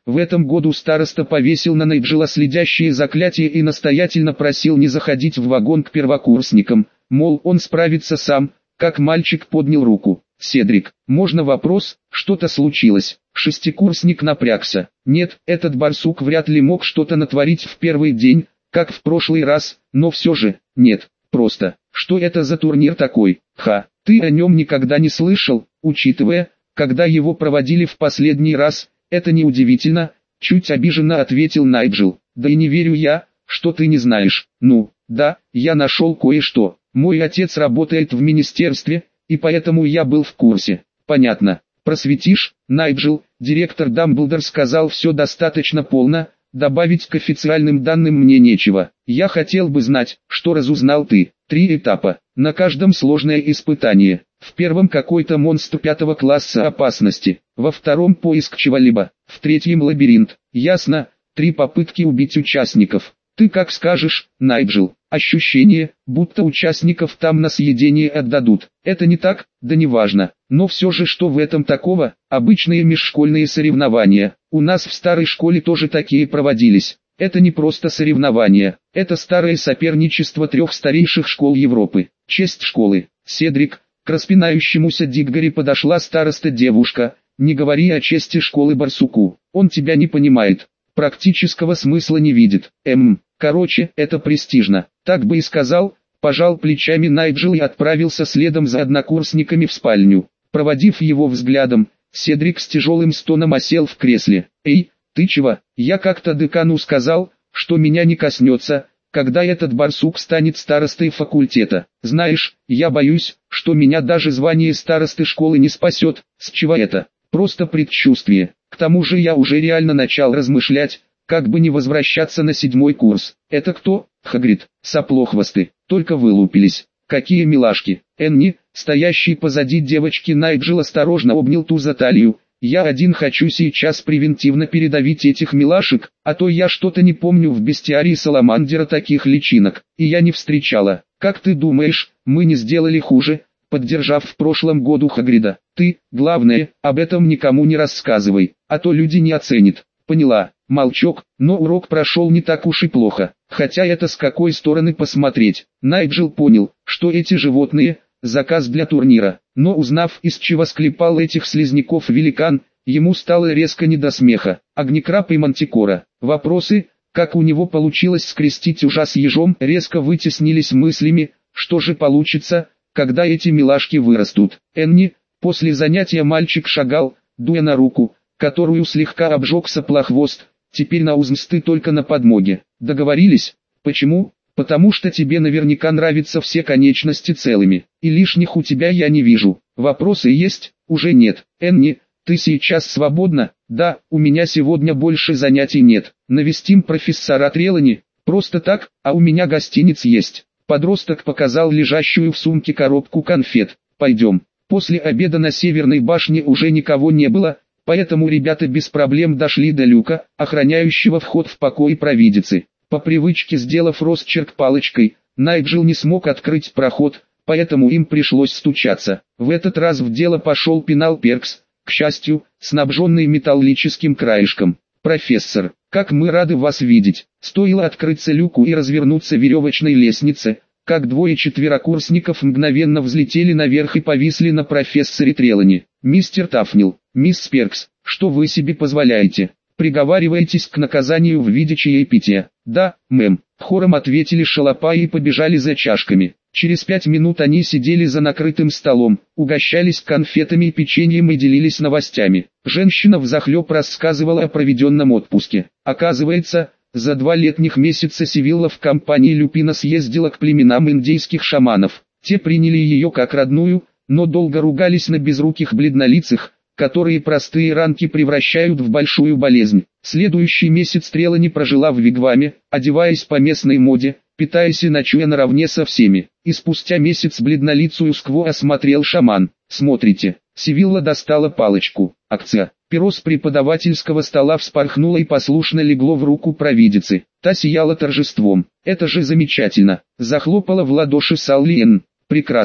В этом году староста повесил на Найджела следящие заклятия и настоятельно просил не заходить в вагон к первокурсникам, мол, он справится сам, как мальчик поднял руку. «Седрик, можно вопрос, что-то случилось?» Шестикурсник напрягся. Нет, этот барсук вряд ли мог что-то натворить в первый день, как в прошлый раз, но все же, нет, просто, что это за турнир такой? Ты о нем никогда не слышал, учитывая, когда его проводили в последний раз, это неудивительно, чуть обиженно ответил Найджел. Да и не верю я, что ты не знаешь. Ну, да, я нашел кое-что. Мой отец работает в министерстве, и поэтому я был в курсе. Понятно. Просветишь, Найджел? Директор Дамблдор сказал все достаточно полно, добавить к официальным данным мне нечего. Я хотел бы знать, что разузнал ты. 3 этапа. На каждом сложное испытание. В первом какой-то монстр 5 класса опасности. Во втором поиск чего-либо. В третьем лабиринт. Ясно. 3 попытки убить участников. Ты как скажешь, Найджел. Ощущение, будто участников там на съедение отдадут. Это не так, да неважно. Но все же что в этом такого? Обычные межшкольные соревнования. У нас в старой школе тоже такие проводились. Это не просто соревнования. Это старое соперничество 3 старейших школ Европы. Честь школы. Седрик, к распинающемуся Диггори подошла староста-девушка. Не говори о чести школы барсуку. Он тебя не понимает. Практического смысла не видит. Короче, это престижно. Так бы и сказал, пожал плечами Найджел и отправился следом за однокурсниками в спальню. Проводив его взглядом, Седрик с тяжелым стоном осел в кресле. «Эй, ты чего? Я как-то декану сказал, что меня не коснется, когда этот барсук станет старостой факультета. Знаешь, я боюсь, что меня даже звание старосты школы не спасет. С чего это? Просто предчувствие. К тому же я уже реально начал размышлять, как бы не возвращаться на 7-й курс. Это кто? Хагрид, соплохвосты, только вылупились. Какие милашки. Энни, стоящий позади девочки Найджел осторожно обнял ту за талию. Я один хочу сейчас превентивно передавить этих милашек, а то я что-то не помню в бестиарии Саламандера таких личинок, и я не встречала. Как ты думаешь, мы не сделали хуже, поддержав в прошлом году Хагрида? Ты, главное, об этом никому не рассказывай, а то люди не оценят. Поняла. Молчок, но урок прошел не так уж и плохо, хотя это с какой стороны посмотреть. Найджел понял, что эти животные – заказ для турнира, но узнав, из чего склепал этих слизняков великан, ему стало резко не до смеха. Огнекраб и мантикора. Вопросы, как у него получилось скрестить ужа с ежом, резко вытеснились мыслями, что же получится, когда эти милашки вырастут. Энни, после занятия мальчик шагал, дуя на руку, которую слегка обжег соплохвост. Теперь на узмсты только на подмоге. Договорились? Почему? Потому что тебе наверняка нравятся все конечности целыми. И лишних у тебя я не вижу. Вопросы есть? Уже нет. Энни, ты сейчас свободна? Да, у меня сегодня больше занятий нет. Навестим профессора Трелани? Просто так, а у меня гостиниц есть. Подросток показал лежащую в сумке коробку конфет. Пойдем. После обеда на Северной башне уже никого не было. Поэтому ребята без проблем дошли до люка, охраняющего вход в покой провидицы. По привычке сделав росчерк палочкой, Найджел не смог открыть проход, поэтому им пришлось стучаться. В этот раз в дело пошел пенал Перкс, к счастью, снабженный металлическим краешком. «Профессор, как мы рады вас видеть!» Стоило открыться люку и развернуться веревочной лестнице, как 2 четверокурсников мгновенно взлетели наверх и повисли на профессоре Трелани. «Мистер Тафнил, мисс Перкс, что вы себе позволяете? Приговариваетесь к наказанию в виде чаепития?» «Да, мэм», хором ответили шалопаи и побежали за чашками. Через 5 минут они сидели за накрытым столом, угощались конфетами и печеньем и делились новостями. Женщина взахлеб рассказывала о проведенном отпуске. Оказывается, за 2 летних месяца Сивилла в компании Люпина съездила к племенам индейских шаманов. Те приняли ее как родную, но долго ругались на безруких бледнолицых, которые простые ранки превращают в большую болезнь. Следующий месяц Трелани прожила в вигваме, одеваясь по местной моде, питаясь и ночуя наравне со всеми. И спустя месяц бледнолицую скво осмотрел шаман. «Смотрите». Сивилла достала палочку. Акция. Перо с преподавательского стола вспорхнуло и послушно легло в руку провидицы. Та сияла торжеством. «Это же замечательно!» Захлопала в ладоши Салли Энн. «Прекрасно!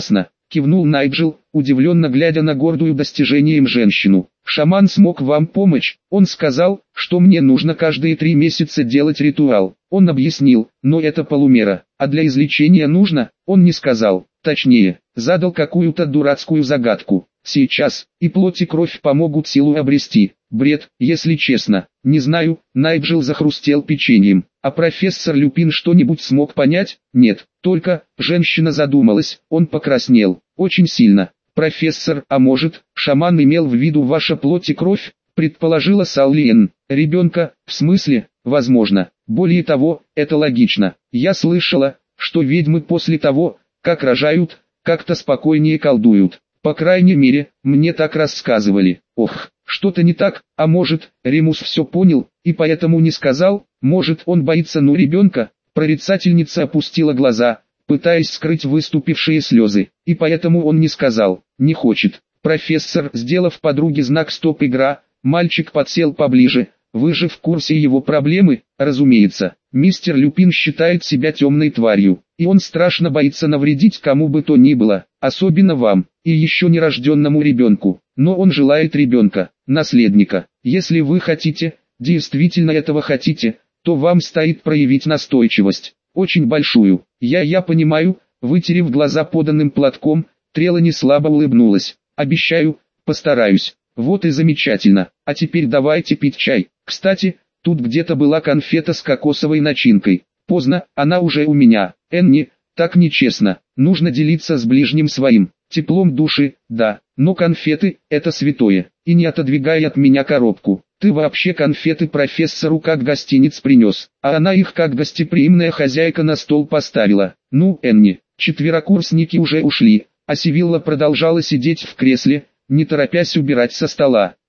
кивнул Найджел, удивленно глядя на гордую достижением женщину. Шаман смог вам помочь, он сказал, что мне нужно каждые 3 месяца делать ритуал. Он объяснил, но это полумера, а для излечения нужно, он не сказал, точнее, задал какую-то дурацкую загадку. Сейчас, и плоть и кровь помогут силу обрести. Бред, если честно. Не знаю, Найджел захрустел печеньем. А профессор Люпин что-нибудь смог понять? Нет, только, женщина задумалась, он покраснел. Очень сильно. Профессор, а может, шаман имел в виду ваша плоть и кровь? Предположила Саллиен. Ребенка, в смысле, возможно. Более того, это логично. Я слышала, что ведьмы после того, как рожают, как-то спокойнее колдуют. По крайней мере, мне так рассказывали. Ох, что-то не так, а может, Ремус все понял, и поэтому не сказал, может он боится ребенка? Прорицательница опустила глаза, пытаясь скрыть выступившие слезы, и поэтому он не сказал, не хочет. Профессор, сделав подруге знак «Стоп-игра», мальчик подсел поближе. Вы же в курсе его проблемы, разумеется. Мистер Люпин считает себя темной тварью, и он страшно боится навредить кому бы то ни было, особенно вам, и еще нерожденному ребенку. Но он желает ребенка, наследника. Если вы хотите, действительно этого хотите, то вам стоит проявить настойчивость, очень большую. Я понимаю, вытерев глаза поданным платком, Трелани слабо улыбнулась. Обещаю, постараюсь. Вот и замечательно, а теперь давайте пить чай. Кстати, тут где-то была конфета с кокосовой начинкой. Поздно, она уже у меня. Энни, так нечестно, нужно делиться с ближним своим. Теплом души, да, но конфеты – это святое. И не отодвигай от меня коробку. Ты вообще конфеты профессору как гостиниц принес, а она их как гостеприимная хозяйка на стол поставила. Ну, Энни, четверокурсники уже ушли, а Сивилла продолжала сидеть в кресле, не торопясь убирать со стола.